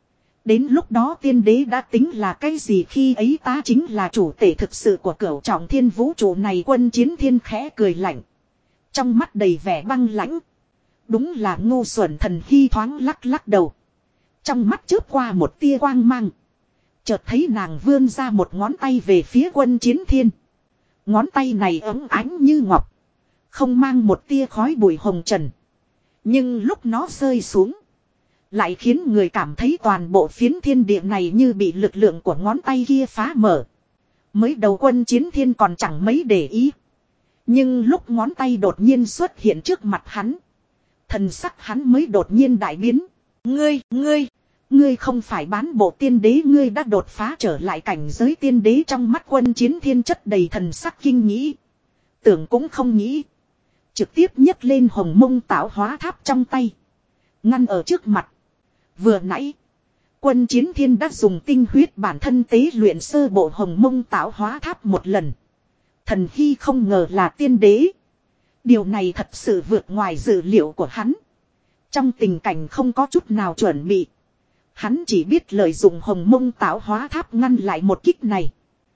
Đến lúc đó tiên đế đã tính là cái gì, khi ấy ta chính là chủ tể thực sự của cửu trọng thiên vũ trụ này. Quân Chiến Thiên khẽ cười lạnh. Trong mắt đầy vẻ băng lãnh. Đúng là ngu xuẩn. Thần Hy thoáng lắc lắc đầu. Trong mắt chớp qua một tia quang mang. Chợt thấy nàng vươn ra một ngón tay về phía Quân Chiến Thiên. Ngón tay này ấm ánh như ngọc. Không mang một tia khói bụi hồng trần. Nhưng lúc nó rơi xuống. Lại khiến người cảm thấy toàn bộ phiến thiên địa này như bị lực lượng của ngón tay kia phá mở. Mới đầu Quân Chiến Thiên còn chẳng mấy để ý. Nhưng lúc ngón tay đột nhiên xuất hiện trước mặt hắn. Thần sắc hắn mới đột nhiên đại biến. Ngươi không phải bán bộ tiên đế, ngươi đã đột phá trở lại cảnh giới tiên đế. Trong mắt Quân Chiến Thiên chất đầy thần sắc kinh nghĩ. Tưởng cũng không nghĩ. Trực tiếp nhấc lên hồng mông tạo hóa tháp trong tay. Ngăn ở trước mặt. Vừa nãy. Quân Chiến Thiên đã dùng tinh huyết bản thân tế luyện sơ bộ hồng mông tạo hóa tháp một lần. Thần Hy không ngờ là tiên đế. Điều này thật sự vượt ngoài dự liệu của hắn. Trong tình cảnh không có chút nào chuẩn bị. Hắn chỉ biết lợi dụng hồng mông tạo hóa tháp ngăn lại một kích này.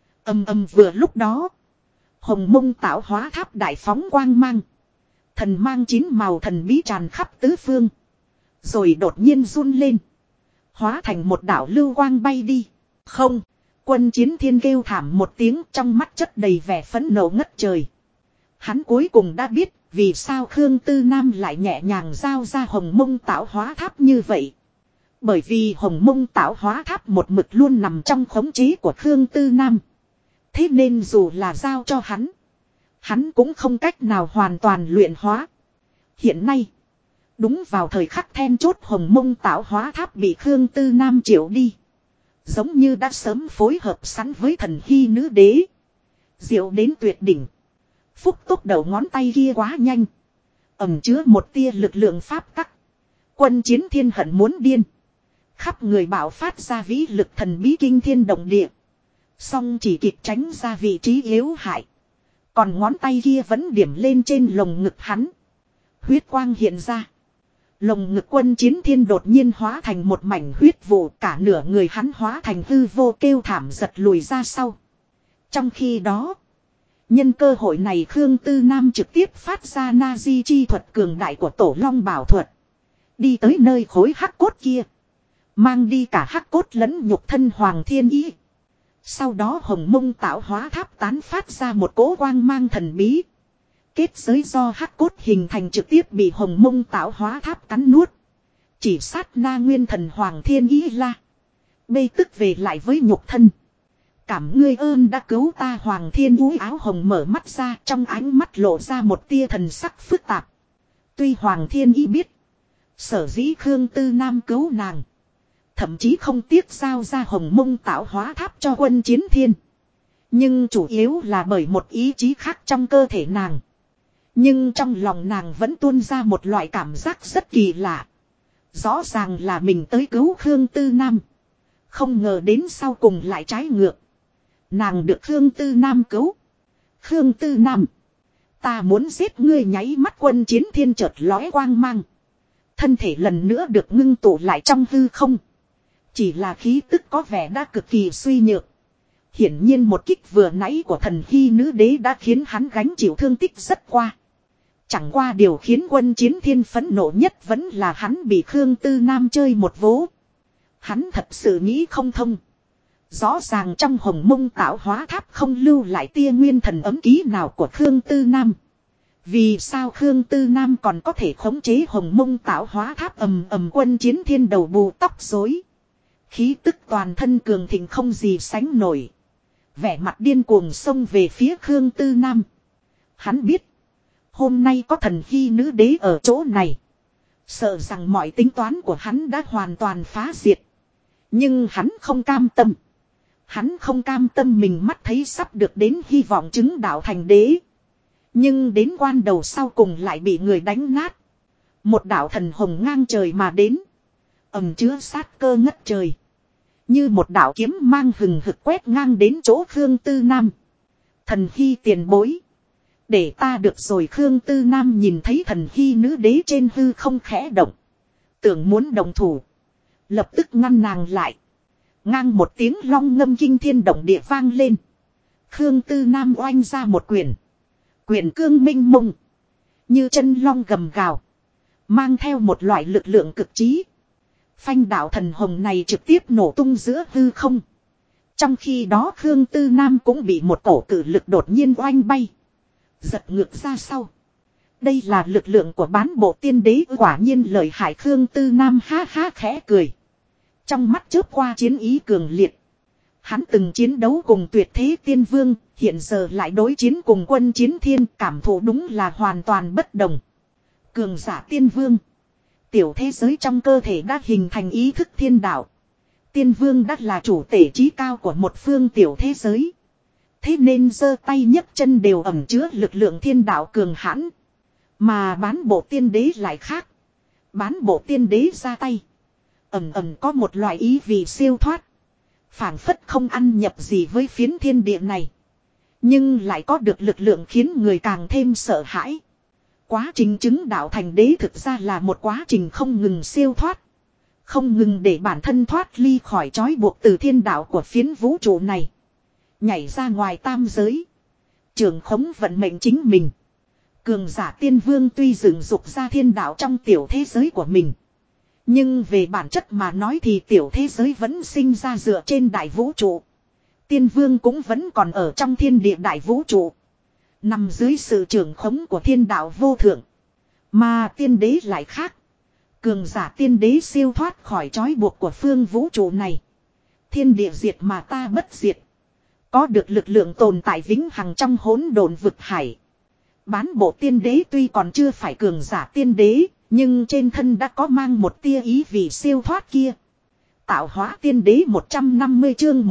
Vừa lúc đó. Hồng mông tạo hóa tháp đại phóng quang mang. Thần mang 9 màu thần bí tràn khắp tứ phương. Rồi đột nhiên run lên. Hóa thành một đạo lưu quang bay đi. Không. Quân Chiến Thiên kêu thảm một tiếng, trong mắt chất đầy vẻ phẫn nộ ngất trời. Hắn cuối cùng đã biết vì sao Khương Tư Nam lại nhẹ nhàng giao ra hồng mông tạo hóa tháp như vậy. Bởi vì hồng mông tạo hóa tháp một mực luôn nằm trong khống chế của Khương Tư Nam. Thế nên dù là giao cho hắn cũng không cách nào hoàn toàn luyện hóa. Hiện nay, đúng vào thời khắc then chốt, hồng mông tạo hóa tháp bị Khương Tư Nam triệu đi. Giống như đã sớm phối hợp sẵn với thần hy nữ đế. Diệu đến tuyệt đỉnh. Phúc tốc đầu ngón tay kia quá nhanh. Ẩm chứa một tia lực lượng pháp tắc. Quân Chiến Thiên hận muốn điên. Khắp người bạo phát ra vĩ lực thần bí kinh thiên động địa. Song chỉ kịp tránh ra vị trí yếu hại. Còn ngón tay kia vẫn điểm lên trên lồng ngực hắn. Huyết quang hiện ra. Lồng ngực Quân Chiến Thiên đột nhiên hóa thành một mảnh huyết vụ. Cả nửa người hắn hóa thành hư vô kêu thảm giật lùi ra sau. Trong khi đó, nhân cơ hội này Khương Tư Nam trực tiếp phát ra na-di chi thuật cường đại của Tổ Long Bảo thuật. Đi tới nơi khối hắc cốt kia. Mang đi cả hắc cốt lẫn nhục thân Hoàng Thiên Ý. Sau đó hồng mông tạo hóa tháp tán phát ra một cỗ quang mang thần bí. Kết giới do hắc cốt hình thành trực tiếp bị hồng mông tạo hóa tháp cắn nuốt. Chỉ sát na nguyên thần Hoàng Thiên Ý la. Bây tức về lại với nhục thân. Cảm ngươi ơn đã cứu ta. Hoàng Thiên Úi áo hồng mở mắt ra, trong ánh mắt lộ ra một tia thần sắc phức tạp. Tuy Hoàng Thiên Ý biết, sở dĩ Khương Tư Nam cứu nàng, thậm chí không tiếc giao ra hồng mông tạo hóa tháp cho Quân Chiến Thiên. Nhưng chủ yếu là bởi một ý chí khác trong cơ thể nàng. Nhưng trong lòng nàng vẫn tuôn ra một loại cảm giác rất kỳ lạ. Rõ ràng là mình tới cứu Khương Tư Nam. Không ngờ đến sau cùng lại trái ngược. Nàng được Khương Tư Nam cứu. Khương Tư Nam, ta muốn giết ngươi. Nháy mắt Quân Chiến Thiên chợt lóe quang mang. Thân thể lần nữa được ngưng tụ lại trong hư không. Chỉ là khí tức có vẻ đã cực kỳ suy nhược. Hiển nhiên một kích vừa nãy của thần hy nữ đế đã khiến hắn gánh chịu thương tích rất qua. Chẳng qua điều khiến Quân Chiến Thiên phẫn nộ nhất vẫn là hắn bị Khương Tư Nam chơi một vố. Hắn thật sự nghĩ không thông. Rõ ràng trong hồng mông tạo hóa tháp không lưu lại tia nguyên thần ấm ký nào của Khương Tư Nam. Vì sao Khương Tư Nam còn có thể khống chế hồng mông tạo hóa tháp? Quân Chiến Thiên đầu bù tóc rối. Khí tức toàn thân cường thịnh không gì sánh nổi. Vẻ mặt điên cuồng xông về phía Khương Tư Nam. Hắn biết, hôm nay có thần hy nữ đế ở chỗ này, sợ rằng mọi tính toán của hắn đã hoàn toàn phá diệt. Nhưng hắn không cam tâm. Hắn không cam tâm mình mắt thấy sắp được đến hy vọng chứng đạo thành đế. Nhưng đến quan đầu sau cùng lại bị người đánh nát. Một đạo thần hồng ngang trời mà đến. Ầm chứa sát cơ ngất trời. Như một đạo kiếm mang hừng hực quét ngang đến chỗ Khương Tư Nam. Thần hy tiền bối. Để ta được rồi. Khương Tư Nam nhìn thấy thần hy nữ đế trên hư không khẽ động. Tưởng muốn đồng thủ. Lập tức ngăn nàng lại. Ngang một tiếng long ngâm kinh thiên động địa vang lên. Khương Tư Nam oanh ra một quyền. Quyền cương minh mông. Như chân long gầm gào. Mang theo một loại lực lượng cực trí. Phanh đạo thần hồng này trực tiếp nổ tung giữa hư không. Trong khi đó Khương Tư Nam cũng bị một cổ cử lực đột nhiên oanh bay. Giật ngược ra sau. Đây là lực lượng của bán bộ tiên đế, quả nhiên lợi hại. Khương Tư Nam ha ha khẽ cười. Trong mắt chớp qua chiến ý cường liệt. Hắn từng chiến đấu cùng tuyệt thế tiên vương, hiện giờ lại đối chiến cùng quân chiến thiên, cảm thụ đúng là hoàn toàn bất đồng. Cường giả tiên vương. Tiểu thế giới trong cơ thể đã hình thành ý thức thiên đạo. Tiên vương đã là chủ tể trí cao của một phương tiểu thế giới. Thế nên giơ tay nhấc chân đều ẩn chứa lực lượng thiên đạo cường hãn. Mà bán bộ tiên đế lại khác. Bán bộ tiên đế ra tay. Ẩn ẩn có một loại ý vì siêu thoát. Phảng phất không ăn nhập gì với phiến thiên địa này. Nhưng lại có được lực lượng khiến người càng thêm sợ hãi. Quá trình chứng đạo thành đế thực ra là một quá trình không ngừng siêu thoát. Không ngừng để bản thân thoát ly khỏi trói buộc từ thiên đạo của phiến vũ trụ này. Nhảy ra ngoài tam giới. Trường khống vận mệnh chính mình. Cường giả tiên vương tuy dựng dục ra thiên đạo trong tiểu thế giới của mình. Nhưng về bản chất mà nói thì tiểu thế giới vẫn sinh ra dựa trên đại vũ trụ. Tiên vương cũng vẫn còn ở trong thiên địa đại vũ trụ. Nằm dưới sự trưởng khống của thiên đạo vô thượng. Mà tiên đế lại khác. Cường giả tiên đế siêu thoát khỏi trói buộc của phương vũ trụ này. Thiên địa diệt mà ta bất diệt. Có được lực lượng tồn tại vĩnh hằng trong hỗn độn vực hải. Bán bộ tiên đế tuy còn chưa phải cường giả tiên đế, nhưng trên thân đã có mang một tia ý vì siêu thoát kia. Tạo hóa tiên đế 150 chương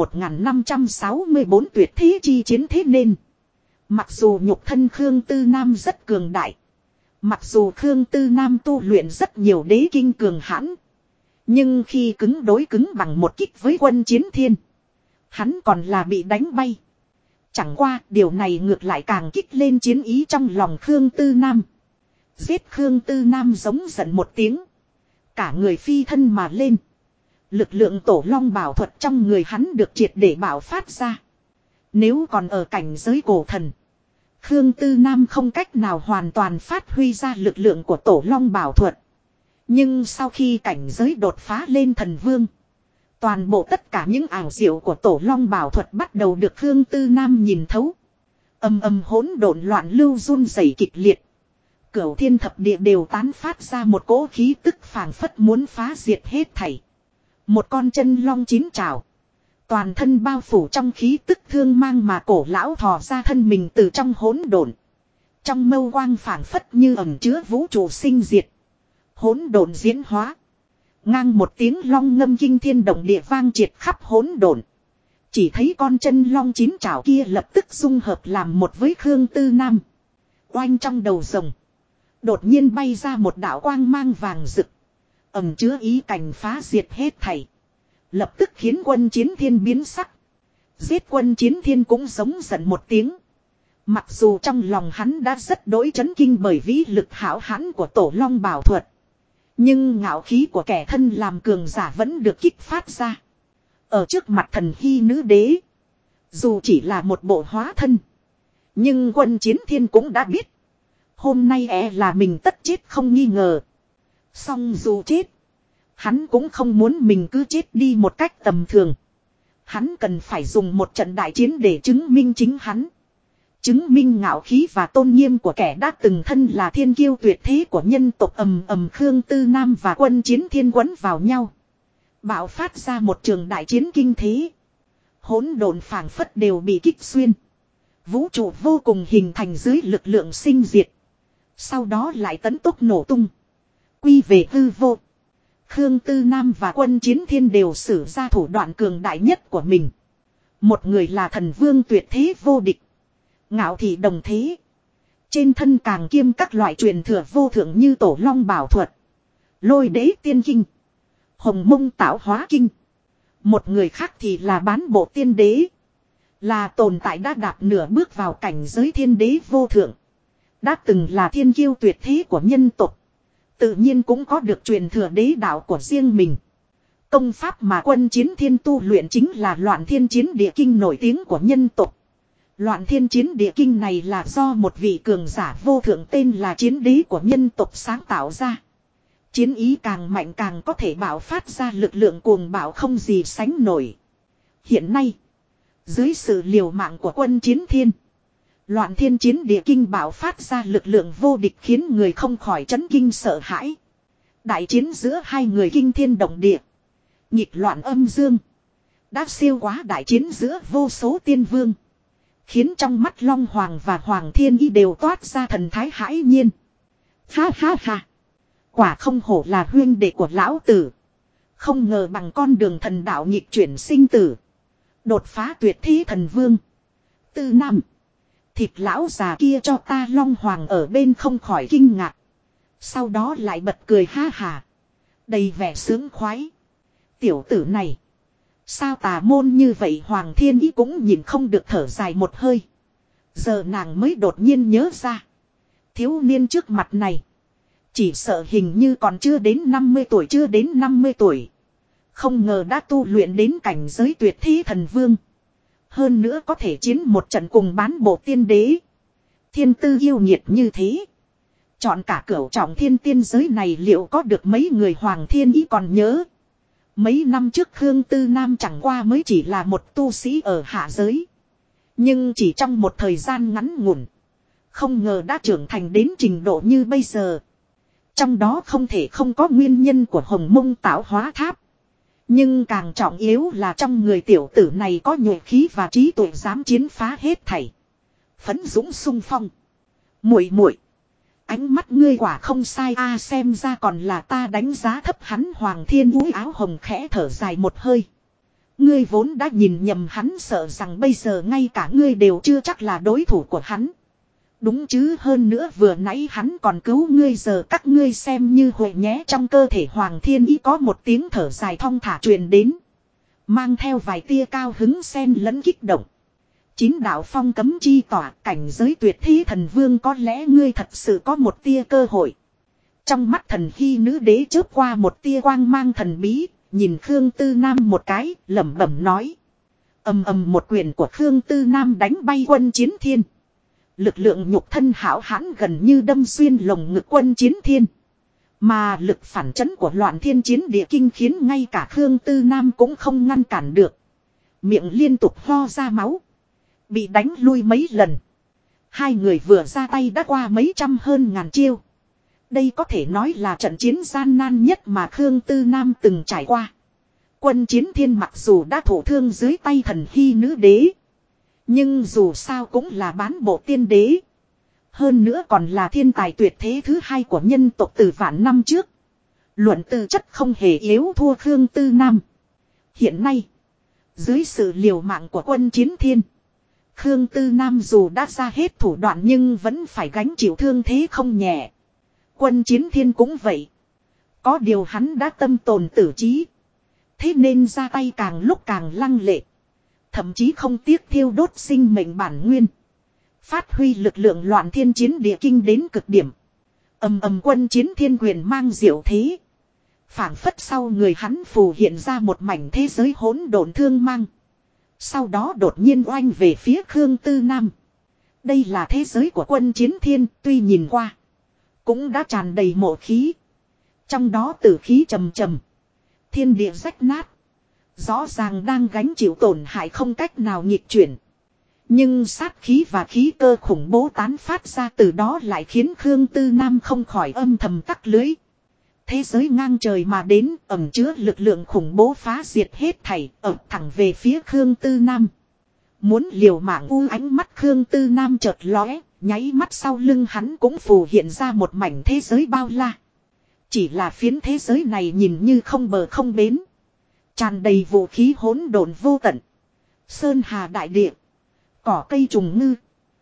1564 tuyệt thế chi chiến thế nên. Mặc dù nhục thân Khương Tư Nam rất cường đại. Mặc dù Khương Tư Nam tu luyện rất nhiều đế kinh cường hãn. Nhưng khi cứng đối cứng bằng một kích với quân chiến thiên. Hắn còn là bị đánh bay. Chẳng qua điều này ngược lại càng kích lên chiến ý trong lòng Khương Tư Nam. Giết Khương Tư Nam giống giận một tiếng. Cả người phi thân mà lên. Lực lượng tổ long bảo thuật trong người hắn được triệt để bảo phát ra. Nếu còn ở cảnh giới cổ thần. Khương Tư Nam không cách nào hoàn toàn phát huy ra lực lượng của tổ long bảo thuật. Nhưng sau khi cảnh giới đột phá lên thần vương. Toàn bộ tất cả những ảo diệu của tổ long bảo thuật bắt đầu được Khương Tư Nam nhìn thấu. Âm âm hỗn độn loạn lưu run rẩy kịch liệt. Cửu thiên thập địa đều tán phát ra một cỗ khí tức phảng phất muốn phá diệt hết thảy. Một con chân long chín trảo. Toàn thân bao phủ trong khí tức thương mang mà cổ lão thò ra thân mình từ trong hỗn độn. Trong mâu quang phảng phất như ẩn chứa vũ trụ sinh diệt. Hỗn độn diễn hóa. Ngang một tiếng long ngâm kinh thiên động địa vang triệt khắp hỗn độn. Chỉ thấy con chân long chín trảo kia lập tức dung hợp làm một với Khương Tư Nam. Oanh trong đầu rồng. Đột nhiên bay ra một đạo quang mang vàng rực. Ẩn chứa ý cảnh phá diệt hết thảy. Lập tức khiến quân chiến thiên biến sắc. Giết quân chiến thiên cũng giống giận một tiếng. Mặc dù trong lòng hắn đã rất đỗi chấn kinh bởi vĩ lực hão hãn của tổ long bảo thuật. Nhưng ngạo khí của kẻ thân làm cường giả vẫn được kích phát ra. Ở trước mặt thần hy nữ đế. Dù chỉ là một bộ hóa thân. Nhưng quân chiến thiên cũng đã biết. Hôm nay là mình tất chết không nghi ngờ. Song dù chết. Hắn cũng không muốn mình cứ chết đi một cách tầm thường. Hắn cần phải dùng một trận đại chiến để chứng minh chính hắn. Chứng minh ngạo khí và tôn nghiêm của kẻ đã từng thân là thiên kiêu tuyệt thế của nhân tộc. Ầm ầm Khương Tư Nam và quân chiến thiên quấn vào nhau. Bạo phát ra một trường đại chiến kinh thế. Hỗn độn phảng phất đều bị kích xuyên. Vũ trụ vô cùng hình thành dưới lực lượng sinh diệt. Sau đó lại tấn tốc nổ tung. Quy về hư vô. Khương Tư Nam và quân chiến thiên đều sử ra thủ đoạn cường đại nhất của mình. Một người là thần vương tuyệt thế vô địch. Ngạo thị đồng thế. Trên thân càng kiêm các loại truyền thừa vô thượng như tổ long bảo thuật. Lôi đế tiên kinh. Hồng mông tạo hóa kinh. Một người khác thì là bán bộ tiên đế. Là tồn tại đã đạp nửa bước vào cảnh giới thiên đế vô thượng. Đã từng là thiên kiêu tuyệt thế của nhân tộc. Tự nhiên cũng có được truyền thừa đế đạo của riêng mình. Công pháp mà Quân Chiến Thiên tu luyện chính là Loạn Thiên Chiến Địa Kinh nổi tiếng của nhân tộc. Loạn Thiên Chiến Địa Kinh này là do một vị cường giả vô thượng tên là Chiến Đế của nhân tộc sáng tạo ra. Chiến ý càng mạnh càng có thể bạo phát ra lực lượng cuồng bạo không gì sánh nổi. Hiện nay, dưới sự liều mạng của Quân Chiến Thiên, Loạn Thiên Chiến Địa Kinh bạo phát ra lực lượng vô địch khiến người không khỏi chấn kinh sợ hãi. Đại chiến giữa hai người kinh thiên động địa, nghịch loạn âm dương, đã siêu quá đại chiến giữa vô số tiên vương, khiến trong mắt Long Hoàng và Hoàng Thiên Y đều toát ra thần thái hãi nhiên. Ha ha ha, quả không hổ là huyên đệ của lão tử, không ngờ bằng con đường thần đạo nghịch chuyển sinh tử, đột phá tuyệt thế thần vương. Tư Nam, thịt lão già kia cho ta. Long Hoàng ở bên không khỏi kinh ngạc, sau đó lại bật cười ha hà, đầy vẻ sướng khoái. Tiểu tử này, sao tà môn như vậy? Hoàng Thiên Ý cũng nhìn không được thở dài một hơi. Giờ nàng mới đột nhiên nhớ ra, thiếu niên trước mặt này, chỉ sợ hình như còn chưa đến 50 tuổi, chưa đến 50 tuổi. Không ngờ đã tu luyện đến cảnh giới tuyệt thế thần vương. Hơn nữa có thể chiến một trận cùng bán bộ tiên đế. Thiên tư yêu nghiệt như thế, chọn cả cửu trọng thiên tiên giới này liệu có được mấy người? Hoàng Thiên Ý còn nhớ, mấy năm trước Khương Tư Nam chẳng qua mới chỉ là một tu sĩ ở hạ giới. Nhưng chỉ trong một thời gian ngắn ngủn, không ngờ đã trưởng thành đến trình độ như bây giờ. Trong đó không thể không có nguyên nhân của Hồng Mông Tạo Hóa Tháp. Nhưng càng trọng yếu là trong người tiểu tử này có nhuệ khí và trí tuệ dám chiến phá hết thảy. Phấn dũng sung phong. Muội muội, ánh mắt ngươi quả không sai a, xem ra còn là ta đánh giá thấp hắn. Hoàng Thiên úi áo hồng khẽ thở dài một hơi. Ngươi vốn đã nhìn nhầm hắn, sợ rằng bây giờ ngay cả ngươi đều chưa chắc là đối thủ của hắn. Đúng chứ, hơn nữa vừa nãy hắn còn cứu ngươi, giờ các ngươi xem như huệ nhé. Trong cơ thể Hoàng Thiên Ý có một tiếng thở dài thong thả truyền đến, mang theo vài tia cao hứng xen lẫn kích động. 9 đạo phong cấm chi tỏa, cảnh giới tuyệt thế thần vương, có lẽ ngươi thật sự có một tia cơ hội. Trong mắt thần hy nữ đế chớp qua một tia quang mang thần bí, nhìn Khương Tư Nam một cái, lẩm bẩm nói. Ầm ầm, một quyền của Khương Tư Nam đánh bay Quân Chiến Thiên. Lực lượng nhục thân hão hãn gần như đâm xuyên lồng ngực Quân Chiến Thiên. Mà lực phản chấn của Loạn Thiên Chiến Địa Kinh khiến ngay cả Khương Tư Nam cũng không ngăn cản được. Miệng liên tục ho ra máu, bị đánh lui mấy lần. Hai người vừa ra tay đã qua mấy trăm hơn ngàn chiêu. Đây có thể nói là trận chiến gian nan nhất mà Khương Tư Nam từng trải qua. Quân Chiến Thiên mặc dù đã thổ thương dưới tay thần hy nữ đế, nhưng dù sao cũng là bán bộ tiên đế. Hơn nữa còn là thiên tài tuyệt thế thứ hai của nhân tộc từ vạn năm trước. Luận tư chất không hề yếu thua Khương Tư Nam. Hiện nay, dưới sự liều mạng của Quân Chiến Thiên, Khương Tư Nam dù đã ra hết thủ đoạn nhưng vẫn phải gánh chịu thương thế không nhẹ. Quân Chiến Thiên cũng vậy. Có điều hắn đã tâm tồn tử trí, thế nên ra tay càng lúc càng lăng lệ. Thậm chí không tiếc thiêu đốt sinh mệnh bản nguyên, phát huy lực lượng Loạn Thiên Chiến Địa Kinh đến cực điểm. Ầm ầm, Quân Chiến Thiên quyền mang diệu thế, phảng phất sau người hắn phù hiện ra một mảnh thế giới hỗn độn thương mang. Sau đó đột nhiên oanh về phía Khương Tư Nam. Đây là thế giới của Quân Chiến Thiên, tuy nhìn qua cũng đã tràn đầy mộ khí. Trong đó tử khí trầm trầm, thiên địa rách nát, rõ ràng đang gánh chịu tổn hại không cách nào nghịch chuyển. Nhưng sát khí và khí cơ khủng bố tán phát ra từ đó lại khiến Khương Tư Nam không khỏi âm thầm tắc lưới. Thế giới ngang trời mà đến, ẩn chứa lực lượng khủng bố phá diệt hết thảy, ập thẳng về phía Khương Tư Nam. Muốn liều mạng ánh mắt Khương Tư Nam chợt lóe, nháy mắt sau lưng hắn cũng phù hiện ra một mảnh thế giới bao la. Chỉ là phiến thế giới này nhìn như không bờ không bến, tràn đầy vũ khí hỗn độn vô tận. Sơn hà đại địa, cỏ cây trùng ngư,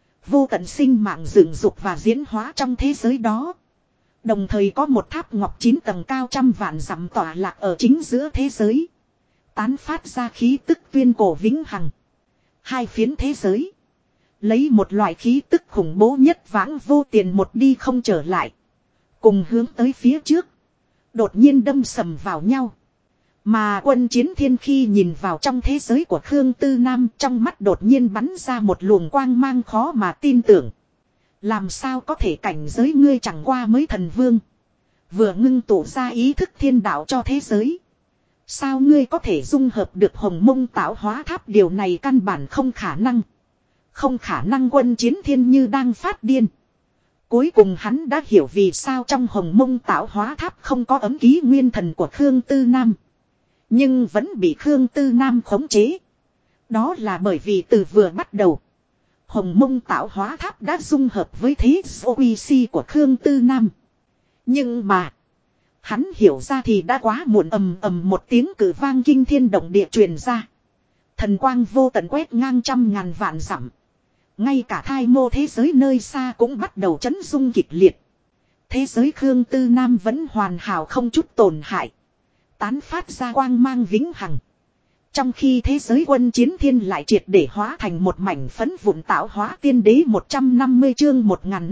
vô tận sinh mạng dựng dục và diễn hóa trong thế giới đó. Đồng thời có một tháp ngọc 9 tầng cao trăm vạn dặm tỏa lạc ở chính giữa thế giới, tán phát ra khí tức tuyên cổ vĩnh hằng. Hai phiến thế giới lấy một loại khí tức khủng bố nhất vãng vô tiền một đi không trở lại, cùng hướng tới phía trước, đột nhiên đâm sầm vào nhau. Mà Quân Chiến Thiên khi nhìn vào trong thế giới của Khương Tư Nam, trong mắt đột nhiên bắn ra một luồng quang mang khó mà tin tưởng. Làm sao có thể cảnh giới ngươi chẳng qua mới thần vương. Vừa ngưng tụ ra ý thức thiên đạo cho thế giới. Sao ngươi có thể dung hợp được Hồng Mông tạo hóa tháp, điều này căn bản không khả năng. Không khả năng. Quân Chiến Thiên như đang phát điên. Cuối cùng hắn đã hiểu vì sao trong Hồng Mông tạo hóa tháp không có ấm ký nguyên thần của Khương Tư Nam. Nhưng vẫn bị Khương Tư Nam khống chế. Đó là bởi vì từ vừa bắt đầu, Hồng Mông tạo hóa tháp đã dung hợp với thế OEC của Khương Tư Nam. Nhưng mà hắn hiểu ra thì đã quá muộn. Ầm ầm một tiếng cử vang kinh thiên động địa truyền ra. Thần quang vô tận quét ngang trăm ngàn vạn dặm. Ngay cả thai mô thế giới nơi xa cũng bắt đầu chấn rung kịch liệt. Thế giới Khương Tư Nam vẫn hoàn hảo không chút tổn hại. Tán phát ra quang mang vĩnh hằng. Trong khi thế giới Quân Chiến Thiên lại triệt để hóa thành một mảnh phấn vụn. Tạo hóa tiên đế 150 chương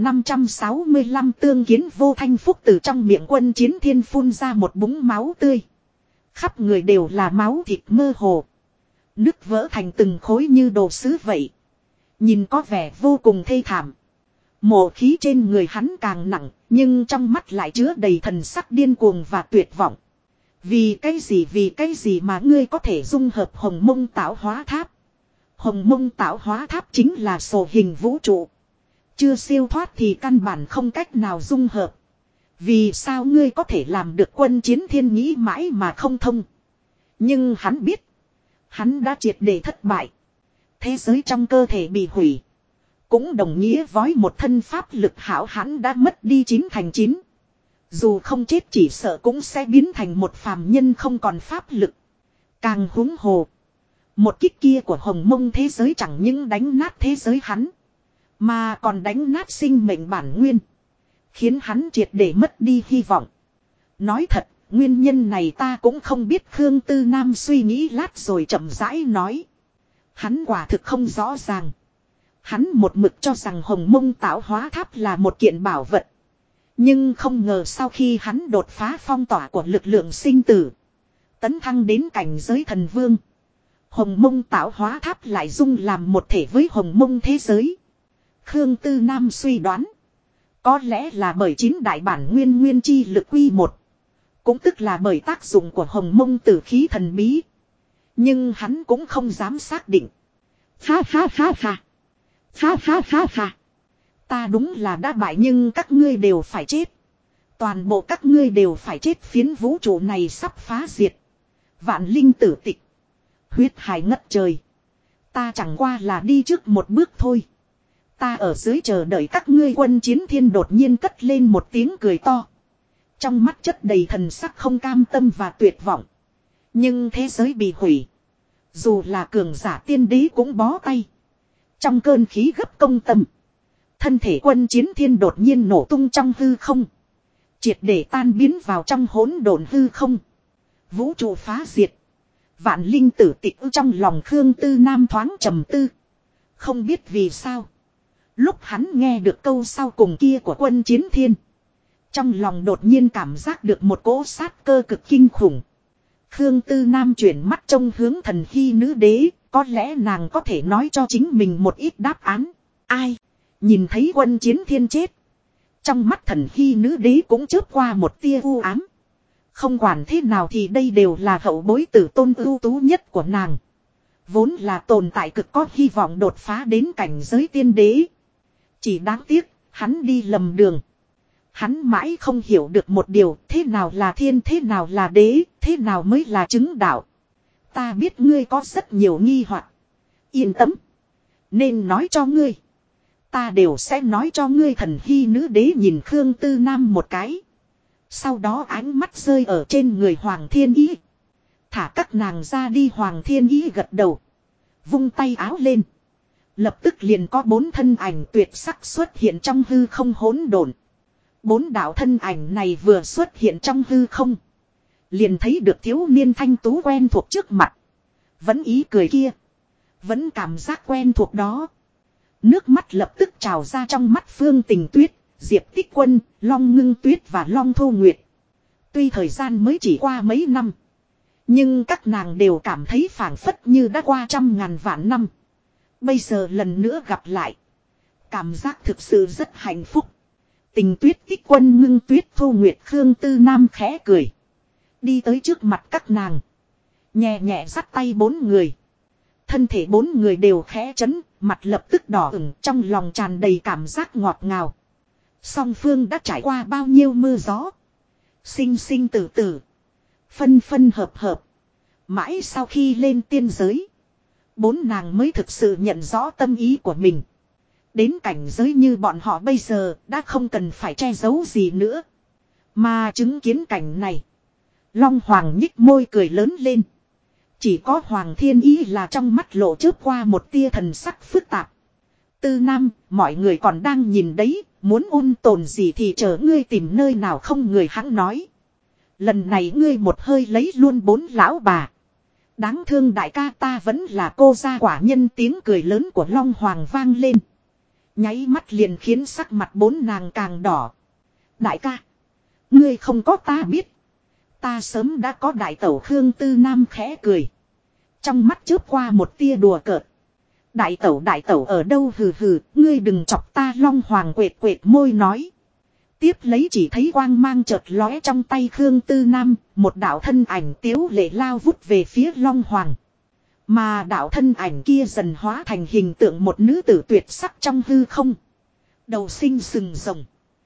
1565 tương kiến vô thanh phúc, từ trong miệng Quân Chiến Thiên phun ra một búng máu tươi. Khắp người đều là máu thịt mơ hồ. Nứt vỡ thành từng khối như đồ sứ vậy. Nhìn có vẻ vô cùng thê thảm. Mộ khí trên người hắn càng nặng, nhưng trong mắt lại chứa đầy thần sắc điên cuồng và tuyệt vọng. Vì cái gì mà ngươi có thể dung hợp Hồng Mông tạo hóa tháp? Hồng Mông tạo hóa tháp chính là sổ hình vũ trụ. Chưa siêu thoát thì căn bản không cách nào dung hợp. Vì sao ngươi có thể làm được? Quân Chiến Thiên nghĩ mãi mà không thông. Nhưng hắn biết, hắn đã triệt để thất bại. Thế giới trong cơ thể bị hủy, cũng đồng nghĩa với một thân pháp lực hảo hãn đã mất đi 9/9. Dù không chết chỉ sợ cũng sẽ biến thành một phàm nhân không còn pháp lực. Càng huống hồ, một kích kia của Hồng Mông thế giới chẳng những đánh nát thế giới hắn, mà còn đánh nát sinh mệnh bản nguyên, khiến hắn triệt để mất đi hy vọng. Nói thật, nguyên nhân này ta cũng không biết. Khương Tư Nam suy nghĩ lát rồi chậm rãi nói. Hắn quả thực không rõ ràng. Hắn một mực cho rằng Hồng Mông tạo hóa tháp là một kiện bảo vật. Nhưng không ngờ sau khi hắn đột phá phong tỏa của lực lượng sinh tử, tấn thăng đến cảnh giới thần vương, Hồng Mông tạo hóa tháp lại dung làm một thể với Hồng Mông thế giới. Khương Tư Nam suy đoán, có lẽ là bởi 9 đại bản nguyên chi lực quy một, cũng tức là bởi tác dụng của Hồng Mông tử khí thần bí. Nhưng hắn cũng không dám xác định. Ha ha ha ha. Ha ha ha ha. Ta đúng là đã bại, nhưng các ngươi đều phải chết. Toàn bộ các ngươi đều phải chết. Phiến vũ trụ này sắp phá diệt. Vạn linh tử tịch. Huyết hải ngất trời. Ta chẳng qua là đi trước một bước thôi. Ta ở dưới chờ đợi các ngươi. Quân Chiến Thiên đột nhiên cất lên một tiếng cười to. Trong mắt chất đầy thần sắc không cam tâm và tuyệt vọng. Nhưng thế giới bị hủy, dù là cường giả tiên đế cũng bó tay. Trong cơn khí gấp công tâm, thân thể Quân Chiến Thiên đột nhiên nổ tung trong hư không, triệt để tan biến vào trong hỗn độn hư không. Vũ trụ phá diệt, vạn linh tử tịch. Trong lòng Khương Tư Nam thoáng trầm tư. Không biết vì sao, lúc hắn nghe được câu sau cùng kia của Quân Chiến Thiên, trong lòng đột nhiên cảm giác được một cỗ sát cơ cực kinh khủng. Khương Tư Nam chuyển mắt trông hướng Thần Hy nữ đế, có lẽ nàng có thể nói cho chính mình một ít đáp án. Ai? Nhìn thấy Quân Chiến Thiên chết, trong mắt Thần Hy nữ đế cũng chớp qua một tia u ám. Không quản thế nào thì đây đều là hậu bối tử tôn ưu tú nhất của nàng, vốn là tồn tại cực có hy vọng đột phá đến cảnh giới tiên đế. Chỉ đáng tiếc, hắn đi lầm đường. Hắn mãi không hiểu được một điều, thế nào là thiên, thế nào là đế, thế nào mới là chứng đạo. Ta biết ngươi có rất nhiều nghi hoặc. Yên tâm. Nên nói cho ngươi, ta đều sẽ nói cho ngươi. Thần Hy nữ đế nhìn Khương Tư Nam một cái. Sau đó ánh mắt rơi ở trên người Hoàng Thiên Ý. Thả các nàng ra đi. Hoàng Thiên Ý gật đầu, vung tay áo lên. Lập tức liền có 4 thân ảnh tuyệt sắc xuất hiện trong hư không hỗn độn. 4 đạo thân ảnh này vừa xuất hiện trong hư không, liền thấy được thiếu niên thanh tú quen thuộc trước mặt. Vẫn ý cười kia, vẫn cảm giác quen thuộc đó. Nước mắt lập tức trào ra trong mắt Phương Tình Tuyết, Diệp Tích Quân, Long Ngưng Tuyết và Long Thu Nguyệt. Tuy thời gian mới chỉ qua mấy năm, Nhưng các nàng đều cảm thấy phảng phất như đã qua 100.000 vạn năm. Bây giờ lần nữa gặp lại. Cảm giác thực sự rất hạnh phúc. Tình Tuyết Tích Quân Ngưng Tuyết Thu Nguyệt Khương Tư Nam khẽ cười. Đi tới trước mặt các nàng. Nhẹ nhẹ dắt tay bốn người. Thân thể bốn người đều khẽ chấn, mặt lập tức đỏ ửng, trong lòng tràn đầy cảm giác ngọt ngào. Song phương đã trải qua bao nhiêu mưa gió. Sinh sinh tử tử. Phân phân hợp hợp. Mãi sau khi lên tiên giới. Bốn nàng mới thực sự nhận rõ tâm ý của mình. Đến cảnh giới như bọn họ bây giờ đã không cần phải che giấu gì nữa. Mà chứng kiến cảnh này. Long Hoàng nhích môi cười lớn lên. Chỉ có Hoàng Thiên Ý là trong mắt lộ chớp qua một tia thần sắc phức tạp. Tư Nam, mọi người còn đang nhìn đấy, muốn ôn tồn gì thì chờ ngươi tìm nơi nào không, người hắn nói. Lần này ngươi một hơi lấy luôn bốn lão bà. Đáng thương đại ca, ta vẫn là cô gia quả nhân, tiếng cười lớn của Long Hoàng vang lên. Nháy mắt liền khiến sắc mặt bốn nàng càng đỏ. Đại ca, ngươi không có ta biết. Ta sớm đã có đại tẩu. Khương Tư Nam khẽ cười. Trong mắt chớp qua một tia đùa cợt. Đại tẩu ở đâu, hừ hừ, ngươi đừng chọc ta. Long Hoàng quệt quệt môi nói. Tiếp lấy chỉ thấy quang mang chợt lóe trong tay Khương Tư Nam, một đạo thân ảnh tiếu lệ lao vút về phía Long Hoàng. Mà đạo thân ảnh kia dần hóa thành hình tượng một nữ tử tuyệt sắc trong hư không. Đầu xinh sừng rồng.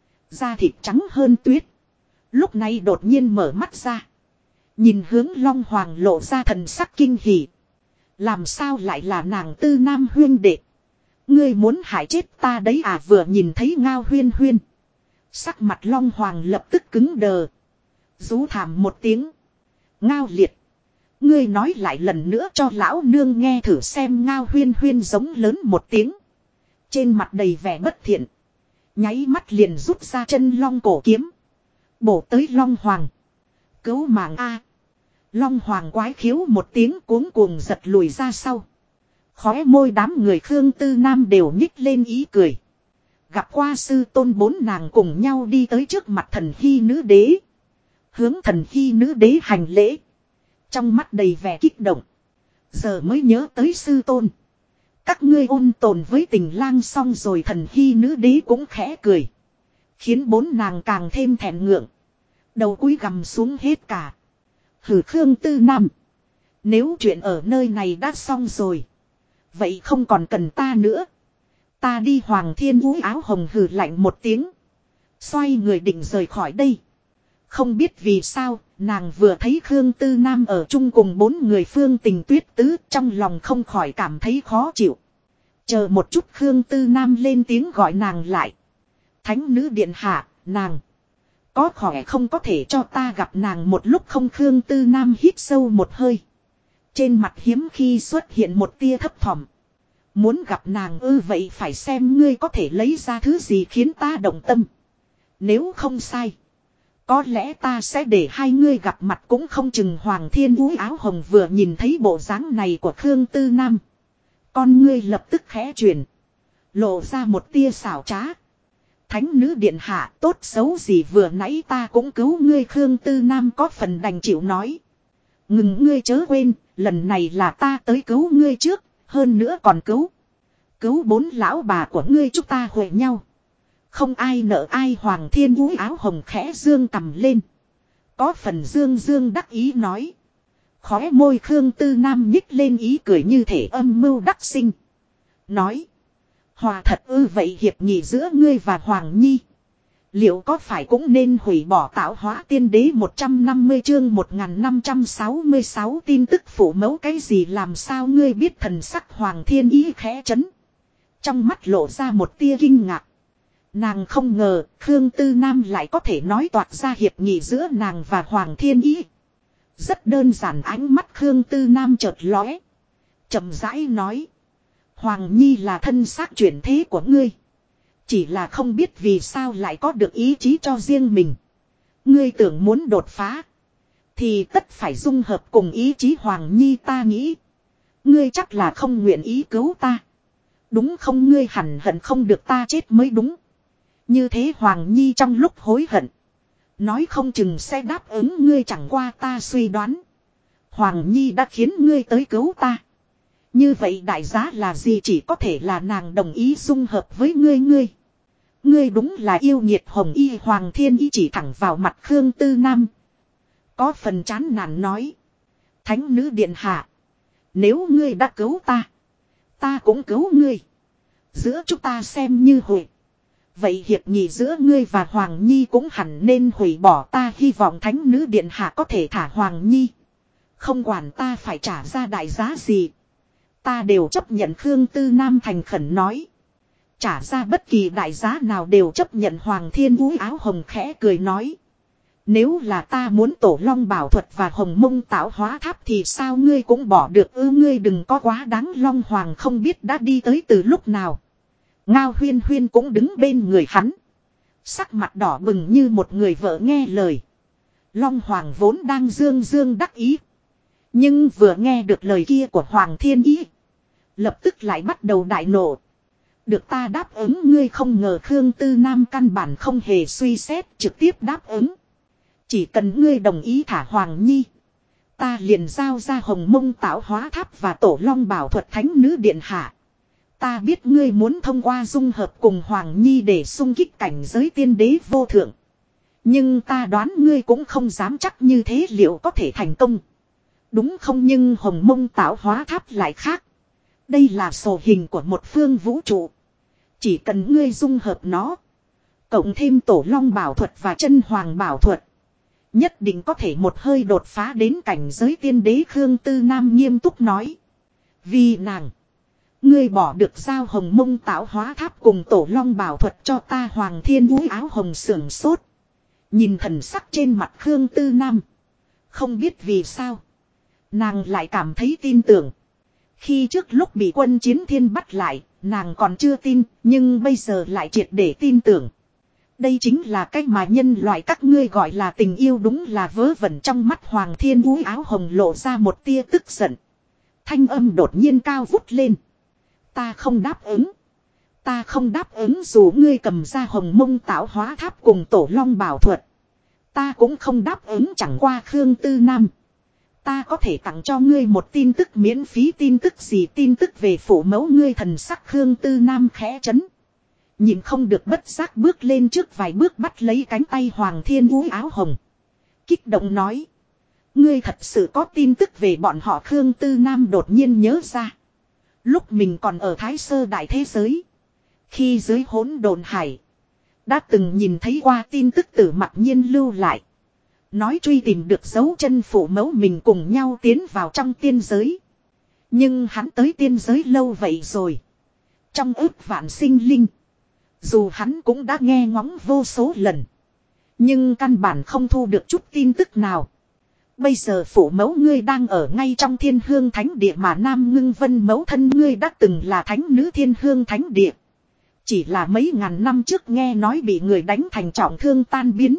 Da thịt trắng hơn tuyết. Lúc này đột nhiên mở mắt ra. Nhìn hướng Long Hoàng lộ ra thần sắc kinh hỉ. Làm sao lại là nàng Tư Nam huyên đệ? Ngươi muốn hại chết ta đấy à? Vừa nhìn thấy Ngao Huyên Huyên. Sắc mặt Long Hoàng lập tức cứng đờ. Rú thảm một tiếng. Ngao liệt. Ngươi nói lại lần nữa cho lão nương nghe thử xem. Ngao Huyên Huyên giống lớn một tiếng. Trên mặt đầy vẻ bất thiện. Nháy mắt liền rút ra chân long cổ kiếm. Bổ tới Long Hoàng. Cứu mạng a! Long Hoàng quái khiếu một tiếng cuống cuồng giật lùi ra sau. Khóe môi đám người Khương Tư Nam đều nhích lên ý cười. Gặp qua sư tôn, bốn nàng cùng nhau đi tới trước mặt Thần Hy nữ đế. Hướng Thần Hy nữ đế hành lễ. Trong mắt đầy vẻ kích động. Giờ mới nhớ tới sư tôn. Các ngươi ôn tồn với Tình Lang xong rồi. Thần Hy nữ đế cũng khẽ cười. Khiến bốn nàng càng thêm thẹn ngượng. Đầu cúi gằm xuống hết cả. Hừ, Khương Tư Nam. Nếu chuyện ở nơi này đã xong rồi. Vậy không còn cần ta nữa. Ta đi. Hoàng Thiên Vũ áo hồng hừ lạnh một tiếng. Xoay người định rời khỏi đây. Không biết vì sao, nàng vừa thấy Khương Tư Nam ở chung cùng bốn người Phương Tình Tuyết Tứ, trong lòng không khỏi cảm thấy khó chịu. Chờ một chút, Khương Tư Nam lên tiếng gọi nàng lại. Thánh nữ điện hạ, nàng. Có khỏe không, có thể cho ta gặp nàng một lúc không? Khương Tư Nam hít sâu một hơi. Trên mặt hiếm khi xuất hiện một tia thấp thỏm. Muốn gặp nàng ư? Vậy phải xem ngươi có thể lấy ra thứ gì khiến ta động tâm. Nếu không sai, có lẽ ta sẽ để hai ngươi gặp mặt cũng không chừng. Hoàng Thiên Vũ áo hồng vừa nhìn thấy bộ dáng này của Khương Tư Nam, con ngươi lập tức khẽ chuyển, lộ ra một tia xảo trá. Thánh nữ điện hạ, tốt xấu gì vừa nãy ta cũng cứu ngươi. Khương Tư Nam có phần đành chịu nói. Ngừng, ngươi chớ quên, lần này là ta tới cứu ngươi trước, hơn nữa còn cứu bốn lão bà của ngươi, chúng ta huệ nhau. Không ai nợ ai. Hoàng Thiên Vũ áo hồng khẽ dương cằm lên. Có phần dương dương đắc ý nói. Khóe môi Khương Tư Nam nhích lên ý cười như thể âm mưu đắc sinh. Nói. Hòa thật ư? Vậy hiệp nghị giữa ngươi và Hoàng Nhi, liệu có phải cũng nên hủy bỏ? Tạo hóa tiên đế 150 chương 1566 tin tức phủ mẫu cái gì? Làm sao ngươi biết? Thần sắc Hoàng Thiên Ý khẽ chấn. Trong mắt lộ ra một tia kinh ngạc. Nàng không ngờ Khương Tư Nam lại có thể nói toạc ra hiệp nghị giữa nàng và Hoàng Thiên Ý. Rất đơn giản. Ánh mắt Khương Tư Nam chợt lóe, chậm rãi nói. Hoàng Nhi là thân xác chuyển thế của ngươi. Chỉ là không biết vì sao lại có được ý chí cho riêng mình. Ngươi tưởng muốn đột phá, thì tất phải dung hợp cùng ý chí Hoàng Nhi. Ta nghĩ ngươi chắc là không nguyện ý cứu ta, đúng không? Ngươi hẳn hận không được ta chết mới đúng. Như thế Hoàng Nhi trong lúc hối hận, nói không chừng sẽ đáp ứng ngươi. Chẳng qua ta suy đoán, Hoàng Nhi đã khiến ngươi tới cứu ta. Như vậy đại giá là gì, chỉ có thể là nàng đồng ý dung hợp với ngươi. Ngươi đúng là yêu nghiệt Hồng Y. Hoàng Thiên Y chỉ thẳng vào mặt Khương Tư Nam. Có phần chán nản nói. Thánh nữ điện hạ. Nếu ngươi đã cứu ta. Ta cũng cứu ngươi. Giữa chúng ta xem như hủy. Vậy hiệp nghị giữa ngươi và Hoàng Nhi cũng hẳn nên hủy bỏ. Ta hy vọng thánh nữ điện hạ có thể thả Hoàng Nhi. Không quản ta phải trả ra đại giá gì. Ta đều chấp nhận. Khương Tư Nam thành khẩn nói. Trả ra bất kỳ đại giá nào đều chấp nhận. Hoàng Thiên Vũ áo hồng khẽ cười nói. Nếu là ta muốn tổ long bảo thuật và hồng mông tạo hóa tháp thì sao ngươi cũng bỏ được ư? Ngươi đừng có quá đáng. Long Hoàng không biết đã đi tới từ lúc nào. Ngao Huyên Huyên cũng đứng bên người hắn. Sắc mặt đỏ bừng như một người vợ nghe lời. Long Hoàng vốn đang dương dương đắc ý. Nhưng vừa nghe được lời kia của Hoàng Thiên Ý. Lập tức lại bắt đầu đại nộ. Được ta đáp ứng ngươi. Không ngờ Khương Tư Nam căn bản không hề suy xét, trực tiếp đáp ứng. Chỉ cần ngươi đồng ý thả Hoàng Nhi. Ta liền giao ra hồng mông tạo hóa tháp và tổ long bảo thuật. Thánh nữ điện hạ. Ta biết ngươi muốn thông qua dung hợp cùng Hoàng Nhi để xung kích cảnh giới tiên đế vô thượng. Nhưng ta đoán ngươi cũng không dám chắc như thế liệu có thể thành công. Đúng không? Nhưng hồng mông tạo hóa tháp lại khác. Đây là sổ hình của một phương vũ trụ. Chỉ cần ngươi dung hợp nó. Cộng thêm tổ long bảo thuật và chân hoàng bảo thuật. Nhất định có thể một hơi đột phá đến cảnh giới tiên đế. Khương Tư Nam nghiêm túc nói. Vì nàng. Ngươi bỏ được giao hồng mông tạo hóa tháp cùng tổ long bảo thuật cho ta. Hoàng Thiên Vũ áo hồng sưởng sốt. Nhìn thần sắc trên mặt Khương Tư Nam. Không biết vì sao. Nàng lại cảm thấy tin tưởng. Khi trước lúc bị quân chiến thiên bắt lại, nàng còn chưa tin, nhưng bây giờ lại triệt để tin tưởng. Đây chính là cách mà nhân loại các ngươi gọi là tình yêu. Đúng là vớ vẩn. Trong mắt Hoàng Thiên Vũ áo hồng lộ ra một tia tức giận. Thanh âm đột nhiên cao vút lên. Ta không đáp ứng. Ta không đáp ứng dù ngươi cầm ra hồng mông tạo hóa tháp cùng tổ long bảo thuật. Ta cũng không đáp ứng. Chẳng qua Khương Tư Nam. Ta có thể tặng cho ngươi một tin tức miễn phí. Tin tức gì? Tin tức về phụ mẫu ngươi. Thần sắc Khương Tư Nam khẽ chấn. Nhìn không được bất giác bước lên trước vài bước bắt lấy cánh tay Hoàng Thiên Vũ áo hồng. Kích động nói. Ngươi thật sự có tin tức về bọn họ? Khương Tư Nam đột nhiên nhớ ra. Lúc mình còn ở Thái Sơ Đại Thế Giới. Khi dưới hỗn độn hải. Đã từng nhìn thấy qua tin tức từ Mặc Nhiên lưu lại. Nói truy tìm được dấu chân phụ mẫu mình cùng nhau tiến vào trong tiên giới. Nhưng hắn tới tiên giới lâu vậy rồi. Trong ức vạn sinh linh. Dù hắn cũng đã nghe ngóng vô số lần. Nhưng căn bản không thu được chút tin tức nào. Bây giờ phụ mẫu ngươi đang ở ngay trong Thiên Hương Thánh Địa mà Nam Ngưng Vân mẫu thân ngươi đã từng là thánh nữ Thiên Hương Thánh Địa. Chỉ là mấy ngàn năm trước nghe nói bị người đánh thành trọng thương tan biến.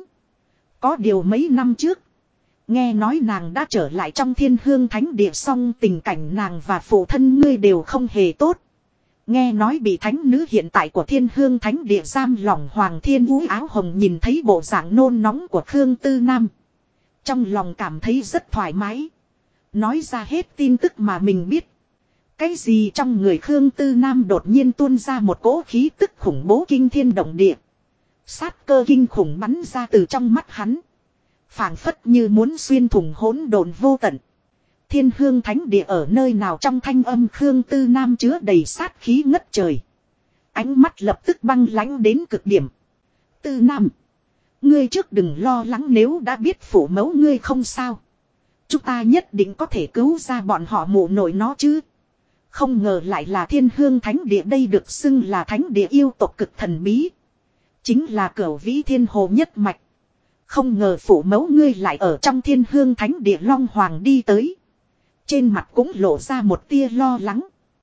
Có điều mấy năm trước. Nghe nói nàng đã trở lại trong Thiên Hương Thánh Địa, song tình cảnh nàng và phụ thân ngươi đều không hề tốt. Nghe nói bị thánh nữ hiện tại của Thiên Hương Thánh Địa giam lỏng. Hoàng Thiên Vũ áo hồng nhìn thấy bộ dạng nôn nóng của Khương Tư Nam. Trong lòng cảm thấy rất thoải mái. Nói ra hết tin tức mà mình biết. Cái gì? Trong người Khương Tư Nam đột nhiên tuôn ra một cỗ khí tức khủng bố kinh thiên động địa. Sát cơ kinh khủng bắn ra từ trong mắt hắn. Phảng phất như muốn xuyên thủng hỗn độn vô tận. Thiên Hương Thánh Địa ở nơi nào? Trong thanh âm Khương Tư Nam chứa đầy sát khí ngất trời. Ánh mắt lập tức băng lãnh đến cực điểm. Tư Nam. Ngươi trước đừng lo lắng, nếu đã biết phụ mẫu ngươi không sao. Chúng ta nhất định có thể cứu ra bọn họ mụ nội nó chứ. Không ngờ lại là Thiên Hương Thánh Địa, đây được xưng là thánh địa yêu tộc cực thần bí. Chính là Cửu Vĩ Thiên Hồ nhất mạch. Không ngờ phụ mẫu ngươi lại ở trong Thiên Hương Thánh Địa. Long Hoàng đi tới. Trên mặt cũng lộ ra một tia lo lắng.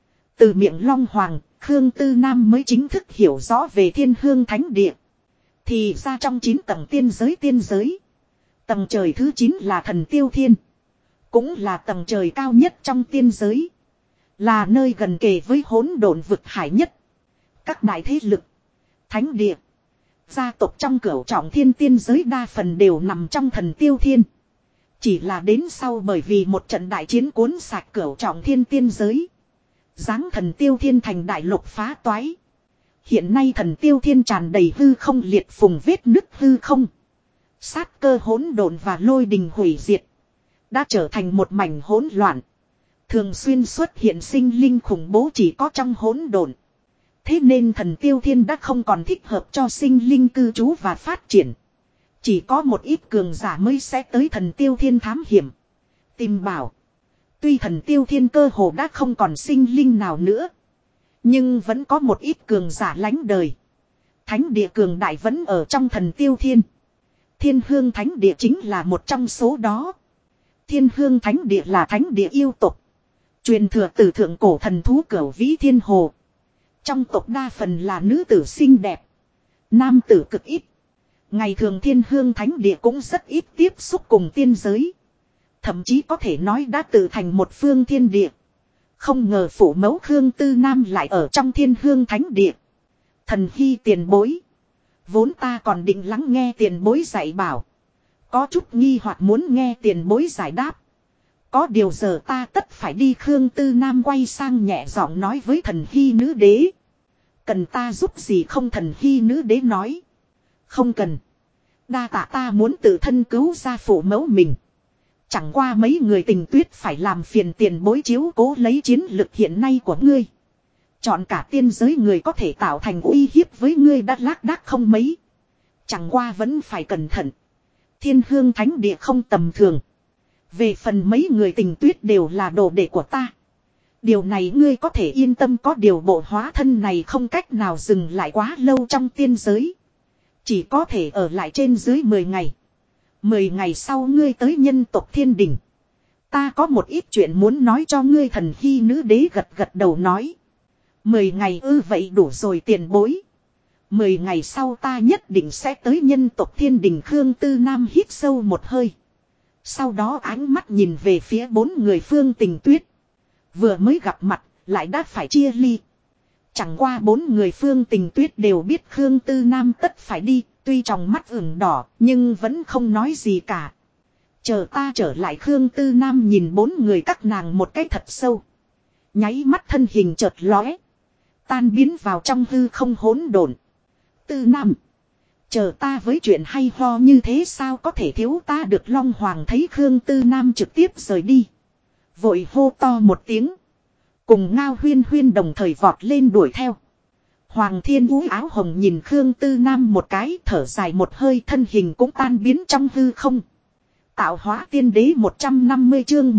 Từ miệng Long Hoàng, Khương Tư Nam mới chính thức hiểu rõ về Thiên Hương Thánh Địa. Thì ra trong 9 tầng tiên giới. Tầng trời thứ 9 là Thần Tiêu Thiên. Cũng là tầng trời cao nhất trong tiên giới. Là nơi gần kề với hỗn độn vực hải nhất. Các đại thế lực, thánh địa, gia tộc trong Cửu Trọng Thiên tiên giới đa phần đều nằm trong Thần Tiêu Thiên. Chỉ là đến sau bởi vì một trận đại chiến cuốn sạch cửu trọng thiên tiên giới. Giáng thần tiêu thiên thành đại lục phá toái. Hiện nay thần tiêu thiên tràn đầy hư không liệt phùng vết nứt hư không. Sát cơ hỗn độn và lôi đình hủy diệt. Đã trở thành một mảnh hỗn loạn. Thường xuyên xuất hiện sinh linh khủng bố chỉ có trong hỗn độn. Thế nên thần tiêu thiên đã không còn thích hợp cho sinh linh cư trú và phát triển. Chỉ có một ít cường giả mới sẽ tới thần tiêu thiên thám hiểm. Tìm bảo. Tuy thần tiêu thiên cơ hồ đã không còn sinh linh nào nữa. Nhưng vẫn có một ít cường giả lánh đời. Thánh địa cường đại vẫn ở trong thần tiêu thiên. Thiên hương thánh địa chính là một trong số đó. Thiên hương thánh địa là thánh địa yêu tộc. Truyền thừa từ thượng cổ thần thú cửu vĩ thiên hồ. Trong tộc đa phần là nữ tử xinh đẹp. Nam tử cực ít. Ngày thường thiên hương thánh địa cũng rất ít tiếp xúc cùng tiên giới. Thậm chí có thể nói đã tự thành một phương thiên địa. Không ngờ phủ mẫu Khương Tư Nam lại ở trong thiên hương thánh địa. Thần hy tiền bối. Vốn ta còn định lắng nghe tiền bối dạy bảo. Có chút nghi hoặc muốn nghe tiền bối giải đáp. Có điều giờ ta tất phải đi. Khương Tư Nam quay sang nhẹ giọng nói với thần hy nữ đế. Cần ta giúp gì không? Thần hy nữ đế nói. Không cần. Đa tạ, ta muốn tự thân cứu ra phủ mẫu mình. Chẳng qua mấy người Tình Tuyết phải làm phiền tiền bối chiếu cố lấy chiến lực hiện nay của ngươi. Chọn cả tiên giới người có thể tạo thành uy hiếp với ngươi đã lác đác không mấy. Chẳng qua vẫn phải cẩn thận. Thiên hương thánh địa không tầm thường. Về phần mấy người Tình Tuyết đều là đồ đệ của ta. Điều này ngươi có thể yên tâm, có điều bộ hóa thân này không cách nào dừng lại quá lâu trong tiên giới. Chỉ có thể ở lại trên dưới 10 ngày. 10 ngày sau ngươi tới nhân tộc thiên đình. Ta có một ít chuyện muốn nói cho ngươi. Thần hy nữ đế gật gật đầu nói. 10 ngày ư? Vậy đủ rồi tiền bối. 10 ngày sau ta nhất định sẽ tới nhân tộc thiên đình. Khương Tư Nam hít sâu một hơi. Sau đó ánh mắt nhìn về phía 4 người Phương Tình Tuyết. Vừa mới gặp mặt lại đã phải chia ly. Chẳng qua 4 người Phương Tình Tuyết đều biết Khương Tư Nam tất phải đi. Tuy trong mắt ửng đỏ nhưng vẫn không nói gì cả. Chờ ta trở lại. Khương Tư Nam nhìn 4 người các nàng một cái thật sâu. Nháy mắt thân hình chợt lóe. Tan biến vào trong hư không hỗn độn. Tư Nam. Chờ ta với chuyện hay ho như thế sao có thể thiếu ta được? Long Hoàng thấy Khương Tư Nam trực tiếp rời đi. Vội hô to một tiếng. Cùng Ngao Huyên Huyên đồng thời vọt lên đuổi theo. Hoàng Thiên Vũ áo hồng nhìn Khương Tư Nam một cái, thở dài một hơi, thân hình cũng tan biến trong hư không. Tạo hóa tiên đế 150 chương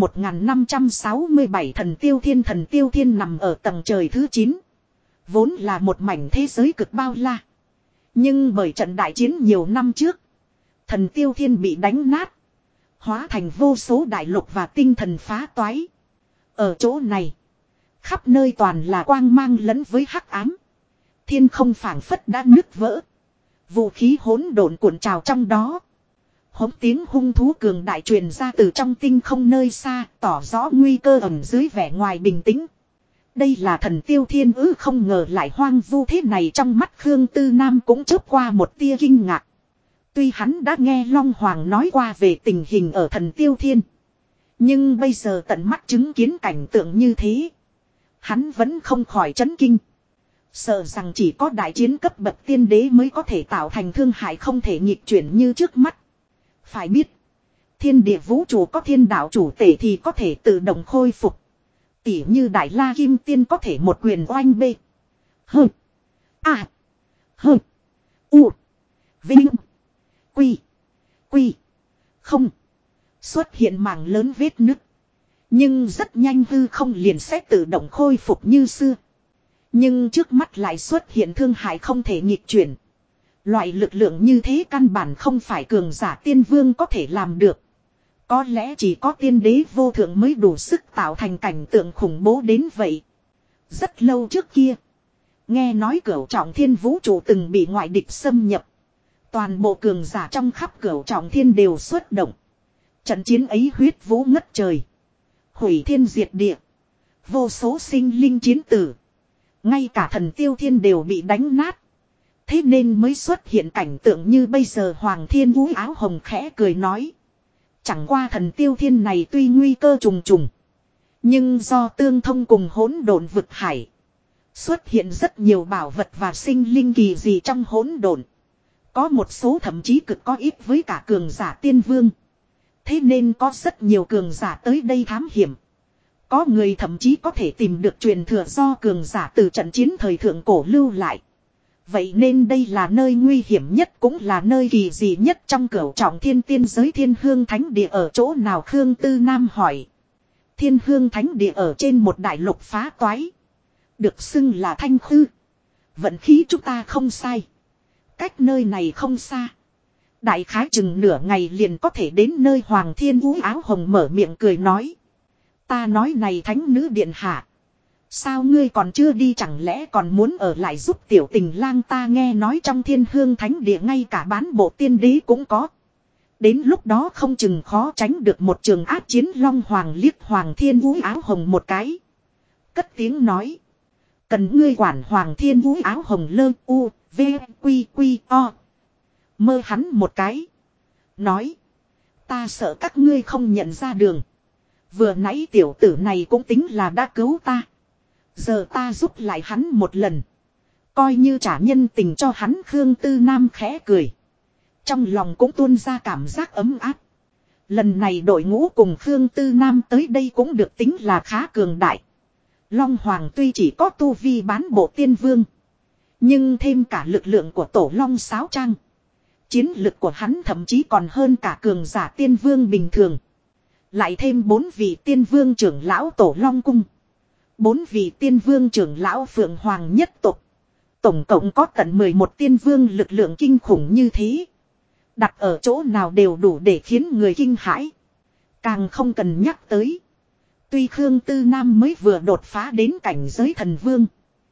1567 thần tiêu thiên. Thần tiêu thiên nằm ở tầng trời thứ 9. Vốn là một mảnh thế giới cực bao la. Nhưng bởi trận đại chiến nhiều năm trước, thần tiêu thiên bị đánh nát. Hóa thành vô số đại lục và tinh thần phá toái. Ở chỗ này, khắp nơi toàn là quang mang lẫn với hắc ám. Thiên không phảng phất đã nứt vỡ. Vũ khí hỗn độn cuộn trào trong đó. Hống tiếng hung thú cường đại truyền ra từ trong tinh không nơi xa, tỏ rõ nguy cơ ẩn dưới vẻ ngoài bình tĩnh. Đây là thần tiêu thiên ư? Không ngờ lại hoang vu thế này. Trong mắt Khương Tư Nam cũng chớp qua một tia kinh ngạc. Tuy hắn đã nghe Long Hoàng nói qua về tình hình ở thần tiêu thiên, nhưng bây giờ tận mắt chứng kiến cảnh tượng như thế, hắn vẫn không khỏi chấn kinh. Sợ rằng chỉ có đại chiến cấp bậc tiên đế mới có thể tạo thành thương hại không thể nghịch chuyển như trước mắt. Phải biết, thiên địa vũ trụ có thiên đạo chủ tể thì có thể tự động khôi phục. Tỉ như Đại La Kim Tiên có thể một quyền oanh bê. Hơ. À. Hơ. U. Vinh. Quy. Quy. Không. Xuất hiện mảng lớn vết nứt. Nhưng rất nhanh hư không liền sẽ tự động khôi phục như xưa. Nhưng trước mắt lại xuất hiện thương hại không thể nghịch chuyển. Loại lực lượng như thế căn bản không phải cường giả tiên vương có thể làm được. Có lẽ chỉ có tiên đế vô thượng mới đủ sức tạo thành cảnh tượng khủng bố đến vậy. Rất lâu trước kia, nghe nói cửu trọng thiên vũ trụ từng bị ngoại địch xâm nhập. Toàn bộ cường giả trong khắp cửu trọng thiên đều xuất động. Trận chiến ấy huyết vũ ngất trời. Hủy thiên diệt địa. Vô số sinh linh chiến tử. Ngay cả thần tiêu thiên đều bị đánh nát. Thế nên mới xuất hiện cảnh tượng như bây giờ. Hoàng Thiên Vũ áo hồng khẽ cười nói. Chẳng qua thần tiêu thiên này tuy nguy cơ trùng trùng. Nhưng do tương thông cùng hỗn độn vực hải. Xuất hiện rất nhiều bảo vật và sinh linh kỳ dị trong hỗn độn. Có một số thậm chí cực có ít với cả cường giả tiên vương. Thế nên có rất nhiều cường giả tới đây thám hiểm. Có người thậm chí có thể tìm được truyền thừa do cường giả từ trận chiến thời thượng cổ lưu lại. Vậy nên đây là nơi nguy hiểm nhất cũng là nơi kỳ dị nhất trong cửu trọng thiên tiên giới Thiên Hương Thánh Địa ở chỗ nào Khương Tư Nam hỏi. Thiên Hương Thánh Địa ở trên một đại lục phá toái. Được xưng là Thanh Khư. Vận khí chúng ta không sai. Cách nơi này không xa. Đại khái chừng nửa ngày liền có thể đến nơi Hoàng Thiên Vũ áo hồng mở miệng cười nói. Ta nói này thánh nữ điện hạ. Sao ngươi còn chưa đi chẳng lẽ còn muốn ở lại giúp tiểu tình lang ta nghe nói trong Thiên Hương Thánh Địa ngay cả bán bộ tiên đế cũng có. Đến lúc đó không chừng khó tránh được một trường áp chiến Long Hoàng liếc Hoàng Thiên Vũ áo hồng một cái. Cất tiếng nói. Cần ngươi quản Hoàng Thiên Vũ áo hồng lơ u, v, quy quy o. Mơ hắn một cái. Nói. Ta sợ các ngươi không nhận ra đường. Vừa nãy tiểu tử này cũng tính là đã cứu ta. Giờ ta giúp lại hắn một lần. Coi như trả nhân tình cho hắn Khương Tư Nam khẽ cười. Trong lòng cũng tuôn ra cảm giác ấm áp. Lần này đội ngũ cùng Khương Tư Nam tới đây cũng được tính là khá cường đại. Long Hoàng tuy chỉ có tu vi bán bộ tiên vương. Nhưng thêm cả lực lượng của tổ Long Sáo Trang. Chiến lực của hắn thậm chí còn hơn cả cường giả tiên vương bình thường. Lại thêm 4 vị tiên vương trưởng lão tổ Long Cung. 4 vị tiên vương trưởng lão Phượng Hoàng nhất tộc. Tổng cộng có tận 11 tiên vương lực lượng kinh khủng như thế. Đặt ở chỗ nào đều đủ để khiến người kinh hãi. Càng không cần nhắc tới. Tuy Khương Tư Nam mới vừa đột phá đến cảnh giới thần vương.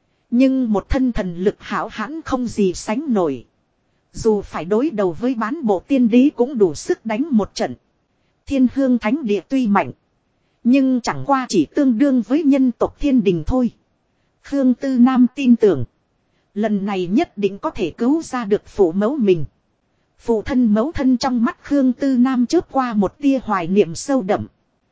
Nhưng một thân thần lực hão hãn không gì sánh nổi. Dù phải đối đầu với bán bộ tiên đế cũng đủ sức đánh một trận. Thiên Hương Thánh Địa tuy mạnh. Nhưng chẳng qua chỉ tương đương với nhân tộc thiên đình thôi. Khương Tư Nam tin tưởng. Lần này nhất định có thể cứu ra được phụ mẫu mình. Phụ thân mẫu thân trong mắt Khương Tư Nam chớp qua một tia hoài niệm sâu đậm.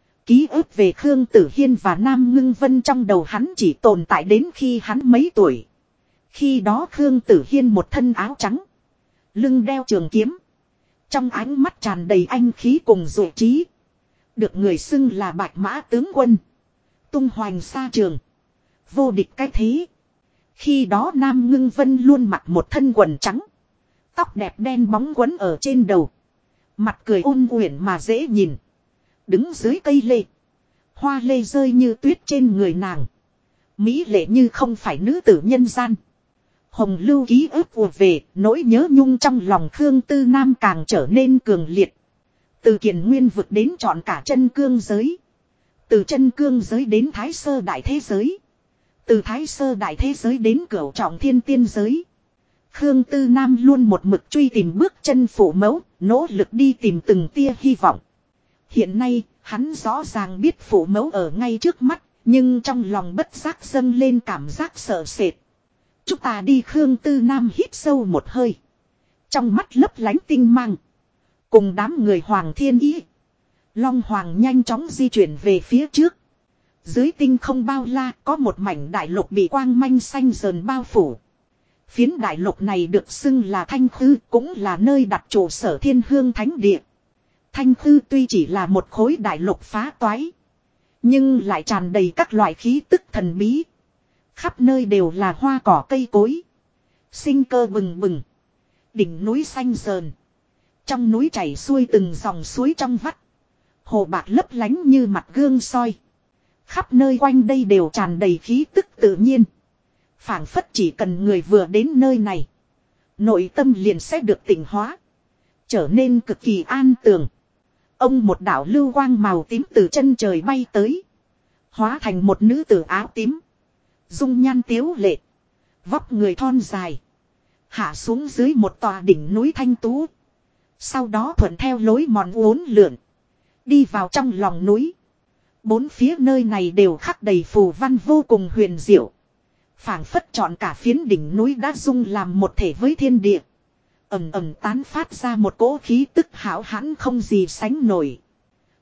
Ký ức về Khương Tử Hiên và Nam Ngưng Vân trong đầu hắn chỉ tồn tại đến khi hắn mấy tuổi. Khi đó Khương Tử Hiên một thân áo trắng. Lưng đeo trường kiếm. Trong ánh mắt tràn đầy anh khí cùng dụ trí. Được người xưng là Bạch Mã tướng quân. Tung hoành xa trường. Vô địch cái thế. Khi đó Nam Ngưng Vân luôn mặc một thân quần trắng. Tóc đẹp đen bóng quấn ở trên đầu. Mặt cười ôn uyển mà dễ nhìn. Đứng dưới cây lê. Hoa lê rơi như tuyết trên người nàng. Mỹ lệ như không phải nữ tử nhân gian. Hồng lưu ký ức ùa về, nỗi nhớ nhung trong lòng Khương Tư Nam càng trở nên cường liệt. Từ Kiền Nguyên vực đến trọn cả chân cương giới. Từ chân cương giới đến Thái Sơ Đại Thế Giới. Từ Thái Sơ Đại Thế Giới đến Cửu Trọng Thiên Tiên Giới. Khương Tư Nam luôn một mực truy tìm bước chân phụ mẫu, nỗ lực đi tìm từng tia hy vọng. Hiện nay, hắn rõ ràng biết phụ mẫu ở ngay trước mắt, nhưng trong lòng bất giác dâng lên cảm giác sợ sệt. Chúng ta đi Khương Tư Nam hít sâu một hơi. Trong mắt lấp lánh tinh mang. Cùng đám người Hoàng Thiên Ý. Long Hoàng nhanh chóng di chuyển về phía trước. Dưới tinh không bao la có một mảnh đại lục bị quang manh xanh dờn bao phủ. Phiến đại lục này được xưng là Thanh Khư, cũng là nơi đặt trụ sở Thiên Hương Thánh Địa. Thanh Khư tuy chỉ là một khối đại lục phá toái. Nhưng lại tràn đầy các loại khí tức thần bí. Khắp nơi đều là hoa cỏ cây cối. Sinh cơ bừng bừng. Đỉnh núi xanh sờn. Trong núi chảy xuôi từng dòng suối trong vắt. Hồ bạc lấp lánh như mặt gương soi. Khắp nơi quanh đây đều tràn đầy khí tức tự nhiên. Phảng phất chỉ cần người vừa đến nơi này. Nội tâm liền sẽ được tỉnh hóa. Trở nên cực kỳ an tường. Ông một đạo lưu quang màu tím từ chân trời bay tới. Hóa thành một nữ tử áo tím. Dung nhan tiếu lệ. Vóc người thon dài. Hạ xuống dưới một tòa đỉnh núi thanh tú. Sau đó thuận theo lối mòn uốn lượn. Đi vào trong lòng núi. Bốn phía nơi này đều khắc đầy phù văn vô cùng huyền diệu. Phảng phất trọn cả phiến đỉnh núi đã dung làm một thể với thiên địa. Ầm ầm tán phát ra một cỗ khí tức hão hãn không gì sánh nổi.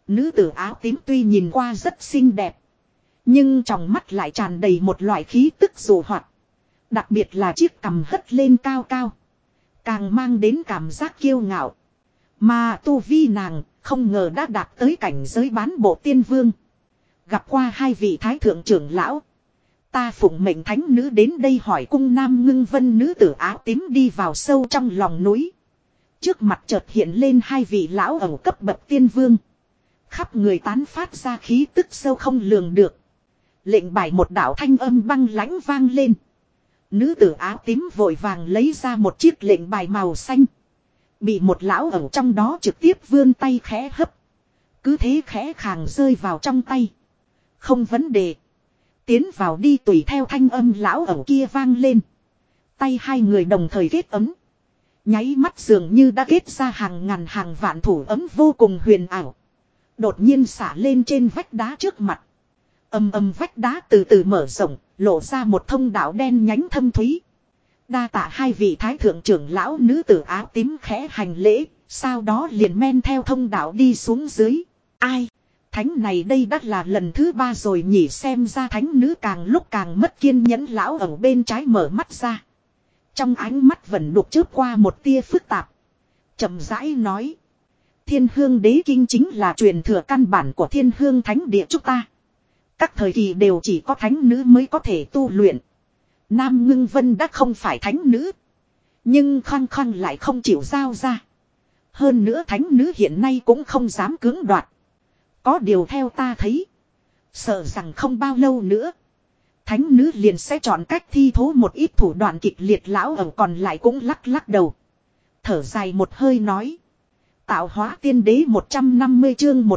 Nữ tử áo tím tuy nhìn qua rất xinh đẹp. Nhưng trong mắt lại tràn đầy một loại khí tức dụ hoặc. Đặc biệt là chiếc cằm hất lên cao cao. Càng mang đến cảm giác kiêu ngạo. Mà tu vi nàng không ngờ đã đạt tới cảnh giới bán bộ tiên vương. Gặp qua hai vị thái thượng trưởng lão. Ta phụng mệnh thánh nữ đến đây hỏi cung Nam Ngưng Vân. Nữ tử áo tím đi vào sâu trong lòng núi. Trước mặt chợt hiện lên hai vị lão ẩu cấp bậc tiên vương. Khắp người tán phát ra khí tức sâu không lường được. Lệnh bài một đạo thanh âm băng lãnh vang lên. Nữ tử áo tím vội vàng lấy ra một chiếc lệnh bài màu xanh. Bị một lão ẩu trong đó trực tiếp vươn tay khẽ hấp. Cứ thế khẽ khàng rơi vào trong tay. Không vấn đề. Tiến vào đi tùy theo thanh âm lão ẩu kia vang lên. Tay hai người đồng thời kết ấm. Nháy mắt dường như đã kết ra hàng ngàn hàng vạn thủ ấm vô cùng huyền ảo. Đột nhiên xả lên trên vách đá trước mặt. Ầm ầm vách đá từ từ mở rộng, lộ ra một thông đạo đen nhánh thâm thúy. Đa tạ hai vị thái thượng trưởng lão. Nữ tử áo tím khẽ hành lễ, sau đó liền men theo thông đạo đi xuống dưới. Ai? Thánh này đây đã là lần thứ 3 rồi nhỉ, xem ra thánh nữ càng lúc càng mất kiên nhẫn. Lão ở bên trái mở mắt ra. Trong ánh mắt vẫn đục chớp qua một tia phức tạp. Chậm rãi nói. Thiên Hương Đế Kinh chính là truyền thừa căn bản của Thiên Hương Thánh Địa chúng ta. Các thời kỳ đều chỉ có thánh nữ mới có thể tu luyện. Nam Ngưng Vân đã không phải thánh nữ. Nhưng khăng khăng lại không chịu giao ra. Hơn nữa thánh nữ hiện nay cũng không dám cưỡng đoạt. Có điều theo ta thấy. Sợ rằng không bao lâu nữa. Thánh nữ liền sẽ chọn cách thi thố một ít thủ đoạn kịch liệt. Lão ẩu còn lại cũng lắc lắc đầu. Thở dài một hơi nói. Tạo hóa tiên đế 150 chương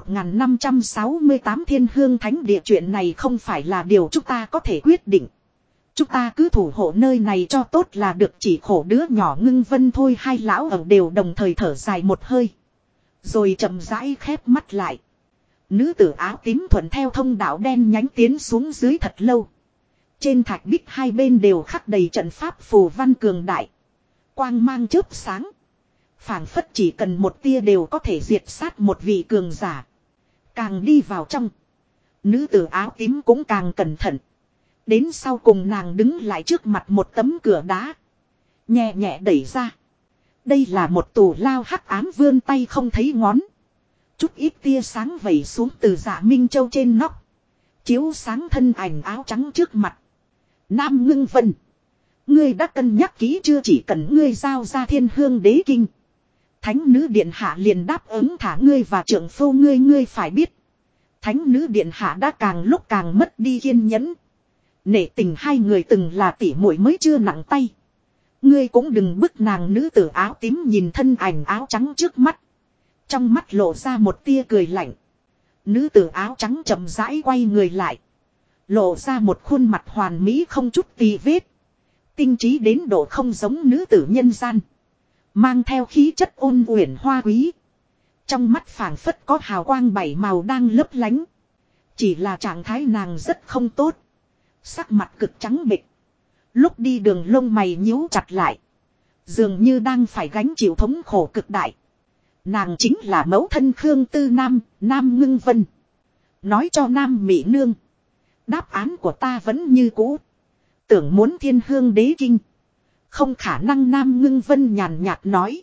1568 Thiên Hương Thánh Địa. Chuyện này không phải là điều chúng ta có thể quyết định. Chúng ta cứ thủ hộ nơi này cho tốt là được, chỉ khổ đứa nhỏ Ngưng Vân thôi. Hai lão ẩu đều đồng thời thở dài một hơi. Rồi chậm rãi khép mắt lại. Nữ tử áo tím thuận theo thông đạo đen nhánh tiến xuống dưới thật lâu. Trên thạch bích hai bên đều khắc đầy trận pháp phù văn cường đại. Quang mang chớp sáng. Phảng phất chỉ cần một tia đều có thể diệt sát một vị cường giả. Càng đi vào trong. Nữ tử áo tím cũng càng cẩn thận. Đến sau cùng nàng đứng lại trước mặt một tấm cửa đá. Nhẹ nhẹ đẩy ra. Đây là một tù lao hắc ám, vươn tay không thấy ngón. Chút ít tia sáng vẩy xuống từ Dạ Minh Châu trên nóc. Chiếu sáng thân ảnh áo trắng trước mặt. Nam Ngưng Vân. Ngươi đã cân nhắc kỹ chưa? Chỉ cần ngươi giao ra Thiên Hương Đế Kinh. Thánh nữ điện hạ liền đáp ứng thả ngươi và trưởng phu ngươi. Ngươi phải biết. Thánh nữ điện hạ đã càng lúc càng mất đi kiên nhẫn. Nể tình hai người từng là tỉ muội mới chưa nặng tay. Ngươi cũng đừng bức nàng. Nữ tử áo tím nhìn thân ảnh áo trắng trước mắt. Trong mắt lộ ra một tia cười lạnh. Nữ tử áo trắng chậm rãi quay người lại. Lộ ra một khuôn mặt hoàn mỹ không chút tì vết. Tinh trí đến độ không giống nữ tử nhân gian. Mang theo khí chất ôn uyển hoa quý. Trong mắt phảng phất có hào quang bảy màu đang lấp lánh. Chỉ là trạng thái nàng rất không tốt. Sắc mặt cực trắng bệch. Lúc đi đường lông mày nhíu chặt lại. Dường như đang phải gánh chịu thống khổ cực đại. Nàng chính là mẫu thân Khương Tư Nam, Nam Ngưng Vân. Nói cho Nam Mỹ Nương. Đáp án của ta vẫn như cũ. Tưởng muốn Thiên Hương Đế Kinh. Không khả năng. Nam Ngưng Vân nhàn nhạt nói.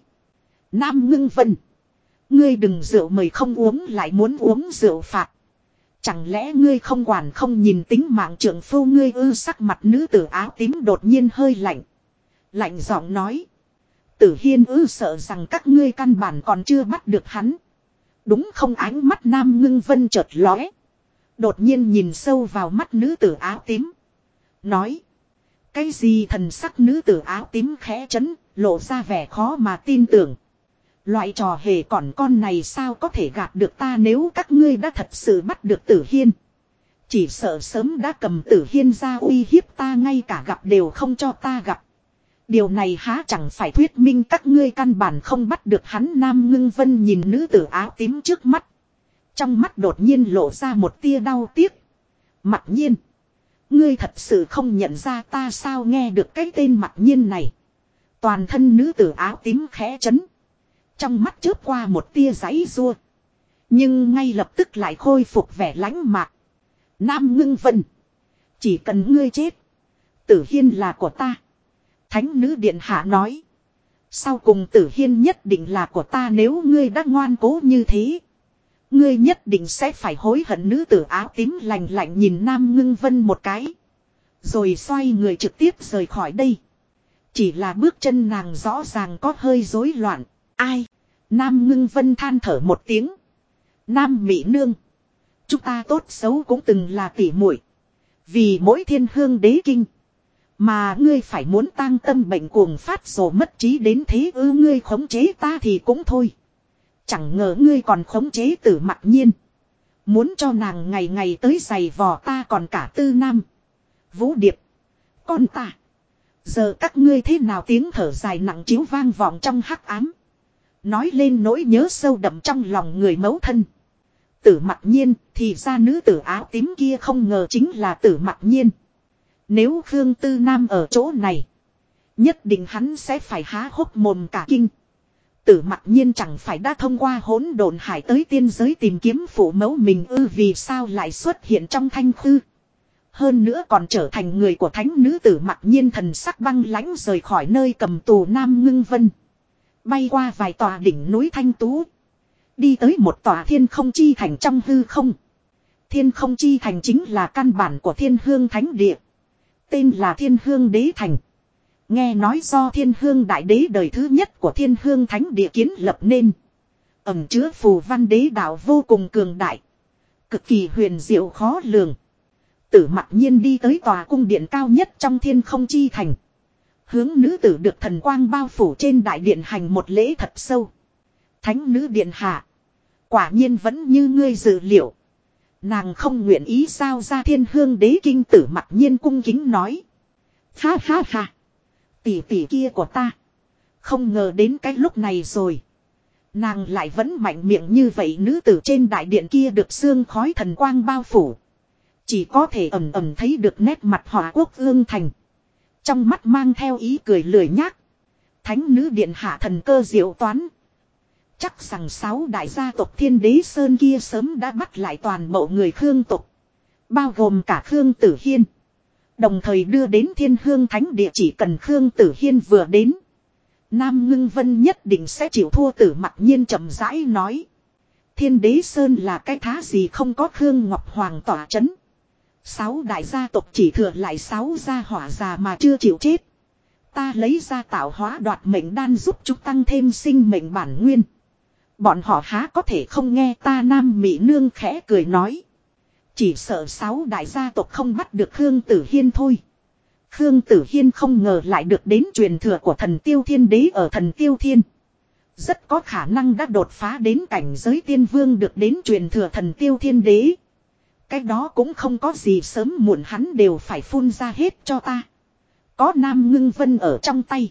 Nam Ngưng Vân. Ngươi đừng rượu mời không uống lại muốn uống rượu phạt. Chẳng lẽ ngươi không quản không nhìn tính mạng trưởng phu ngươi ư? Sắc mặt nữ tử áo tím đột nhiên hơi lạnh. Lạnh giọng nói. Tử Hiên ư? Sợ rằng các ngươi căn bản còn chưa bắt được hắn. Đúng không? Ánh mắt Nam Ngưng Vân chợt lóe. Đột nhiên nhìn sâu vào mắt nữ tử áo tím. Nói. Cái gì? Thần sắc nữ tử áo tím khẽ chấn, lộ ra vẻ khó mà tin tưởng. Loại trò hề còn con này sao có thể gạt được ta? Nếu các ngươi đã thật sự bắt được Tử Hiên, chỉ sợ sớm đã cầm Tử Hiên ra uy hiếp ta, ngay cả gặp đều không cho ta gặp. Điều này há chẳng phải thuyết minh các ngươi căn bản không bắt được hắn? Nam Ngưng Vân nhìn nữ tử áo tím trước mắt. Trong mắt đột nhiên lộ ra một tia đau tiếc. Mặc Nhiên. Ngươi thật sự không nhận ra ta sao? Nghe được cái tên Mặc Nhiên này. Toàn thân nữ tử áo tím khẽ chấn. Trong mắt chớp qua một tia giãy giụa. Nhưng ngay lập tức lại khôi phục vẻ lãnh mạc. Nam Ngưng Vân. Chỉ cần ngươi chết. Tử Hiên là của ta. Thánh nữ điện hạ nói. Sau cùng Tử Hiên nhất định là của ta, nếu ngươi đã ngoan cố như thế. Ngươi nhất định sẽ phải hối hận. Nữ tử áo tím lạnh lạnh nhìn Nam Ngưng Vân một cái. Rồi xoay người trực tiếp rời khỏi đây. Chỉ là bước chân nàng rõ ràng có hơi rối loạn. Ai? Nam Ngưng Vân than thở một tiếng. Nam Mỹ Nương. Chúng ta tốt xấu cũng từng là tỉ muội. Vì mỗi thiên hương đế kinh. Mà ngươi phải muốn tang tâm bệnh cuồng phát rồi mất trí đến thế ư? Ngươi khống chế ta thì cũng thôi. Chẳng ngờ ngươi còn khống chế Tử Mặc Nhiên. Muốn cho nàng ngày ngày tới giày vò ta, còn cả Tư Nam, Vũ Điệp, con ta. Giờ các ngươi thế nào? Tiếng thở dài nặng chiếu vang vọng trong hắc ám. Nói lên nỗi nhớ sâu đậm trong lòng người mẫu thân. Tử Mặc Nhiên, thì ra nữ tử áo tím kia không ngờ chính là Tử Mặc Nhiên. Nếu Khương Tư Nam ở chỗ này, nhất định hắn sẽ phải há hốc mồm cả kinh. Tử Mặc Nhiên chẳng phải đã thông qua hỗn độn hải tới tiên giới tìm kiếm phụ mẫu mình ư? Vì sao lại xuất hiện trong Thanh Khư? Hơn nữa còn trở thành người của thánh nữ. Tử Mặc Nhiên thần sắc băng lãnh rời khỏi nơi cầm tù Nam Ngưng Vân. Bay qua vài tòa đỉnh núi thanh tú. Đi tới một tòa Thiên Không Chi Thành trong hư không. Thiên Không Chi Thành chính là căn bản của Thiên Hương Thánh Địa. Tên là Thiên Hương Đế Thành. Nghe nói do Thiên Hương Đại Đế đời thứ nhất của Thiên Hương Thánh Địa kiến lập nên. Ẩn chứa phù văn đế đạo vô cùng cường đại. Cực kỳ huyền diệu khó lường. Tử Mặc Nhiên đi tới tòa cung điện cao nhất trong Thiên Không Chi Thành. Hướng nữ tử được thần quang bao phủ trên đại điện hành một lễ thật sâu. Thánh nữ điện hạ. Quả nhiên vẫn như ngươi dự liệu. Nàng không nguyện ý giao ra Thiên Hương Đế Kinh. Tử Mặc Nhiên cung kính nói. Ha ha ha. Tỷ tỷ kia của ta. Không ngờ đến cái lúc này rồi. Nàng lại vẫn mạnh miệng như vậy. Nữ tử trên đại điện kia được sương khói thần quang bao phủ. Chỉ có thể ẩm ẩm thấy được nét mặt Hỏa Quốc ương thành. Trong mắt mang theo ý cười lười nhác. Thánh nữ điện hạ thần cơ diệu toán. Chắc rằng 6 đại gia tộc Thiên Đế Sơn kia sớm đã bắt lại toàn bộ người Khương tộc. Bao gồm cả Khương Tử Hiên. Đồng thời đưa đến Thiên Hương Thánh Địa. Chỉ cần Khương Tử Hiên vừa đến, Nam Ngưng Vân nhất định sẽ chịu thua. Tử Mặc Nhiên chậm rãi nói. Thiên Đế Sơn là cái thá gì không có Khương Ngọc Hoàng tỏa chấn. 6 đại gia tộc chỉ thừa lại 6 gia hỏa già mà chưa chịu chết. Ta lấy ra tạo hóa đoạt mệnh đan giúp chúng tăng thêm sinh mệnh bản nguyên. Bọn họ há có thể không nghe ta? Nam Mỹ Nương khẽ cười nói. Chỉ sợ 6 đại gia tộc không bắt được Khương Tử Hiên thôi. Khương Tử Hiên không ngờ lại được đến truyền thừa của Thần Tiêu Thiên Đế ở Thần Tiêu Thiên. Rất có khả năng đã đột phá đến cảnh giới tiên vương, được đến truyền thừa Thần Tiêu Thiên Đế. Cái đó cũng không có gì, sớm muộn hắn đều phải phun ra hết cho ta. Có Nam Ngưng Vân ở trong tay.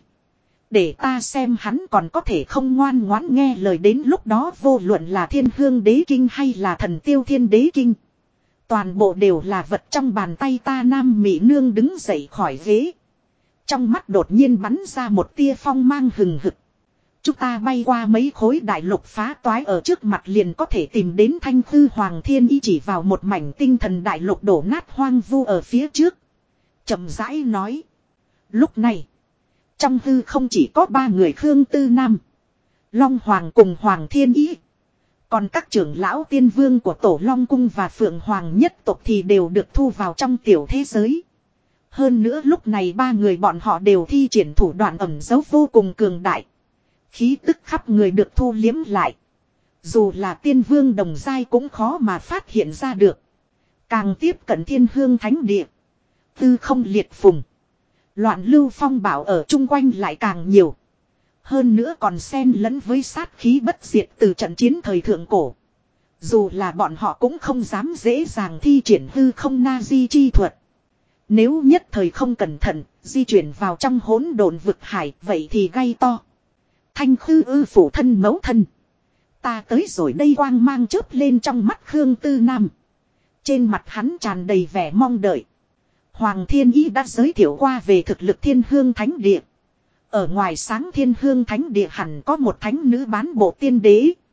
Để ta xem hắn còn có thể không ngoan ngoãn nghe lời. Đến lúc đó vô luận là Thiên Hương Đế Kinh hay là Thần Tiêu Thiên Đế Kinh, toàn bộ đều là vật trong bàn tay ta. Nam Mỹ Nương đứng dậy khỏi ghế. Trong mắt đột nhiên bắn ra một tia phong mang hừng hực. Chúng ta bay qua mấy khối đại lục phá toái, ở trước mặt liền có thể tìm đến Thanh Khư. Hoàng Thiên Y chỉ vào một mảnh tinh thần đại lục đổ nát hoang vu ở phía trước. Chậm rãi nói. Lúc này, trong hư không chỉ có 3 người Khương Tư Nam, Long Hoàng cùng Hoàng Thiên Y. Còn các trưởng lão tiên vương của Tổ Long Cung và Phượng Hoàng nhất tộc thì đều được thu vào trong tiểu thế giới. Hơn nữa lúc này 3 người bọn họ đều thi triển thủ đoạn ẩn giấu vô cùng cường đại. Khí tức khắp người được thu liếm lại. Dù là tiên vương đồng giai cũng khó mà phát hiện ra được. Càng tiếp cận Thiên Hương Thánh Địa, tư không liệt phùng, loạn lưu phong bảo ở chung quanh lại càng nhiều. Hơn nữa còn xen lẫn với sát khí bất diệt từ trận chiến thời thượng cổ. Dù là bọn họ cũng không dám dễ dàng thi triển hư không na di chi thuật. Nếu nhất thời không cẩn thận di chuyển vào trong hỗn độn vực hải, vậy thì gay to. Thanh Khư ư? Phụ thân mẫu thân, ta tới rồi đây. Quang mang chớp lên trong mắt Khương Tư Nam. Trên mặt hắn tràn đầy vẻ mong đợi. Hoàng Thiên Y đã giới thiệu qua về thực lực Thiên Hương Thánh Địa. Ở ngoài sáng Thiên Hương Thánh Địa hẳn có một thánh nữ bán bộ tiên đế.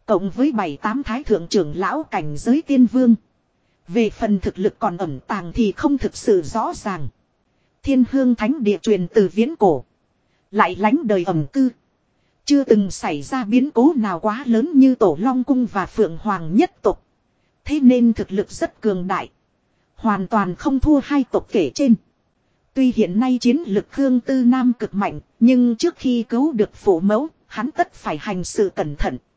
Cộng với 7-8 thái thượng trưởng lão cảnh giới tiên vương. Về phần thực lực còn ẩn tàng thì không thực sự rõ ràng. Thiên hương thánh địa truyền từ viễn cổ. Lại lánh đời ẩn cư. Chưa từng xảy ra biến cố nào quá lớn như Tổ Long Cung và Phượng Hoàng nhất tộc. Thế nên thực lực rất cường đại. Hoàn toàn không thua hai tộc kể trên. Tuy hiện nay chiến lực Khương Tư Nam cực mạnh, nhưng trước khi cứu được phụ mẫu, hắn tất phải hành sự cẩn thận.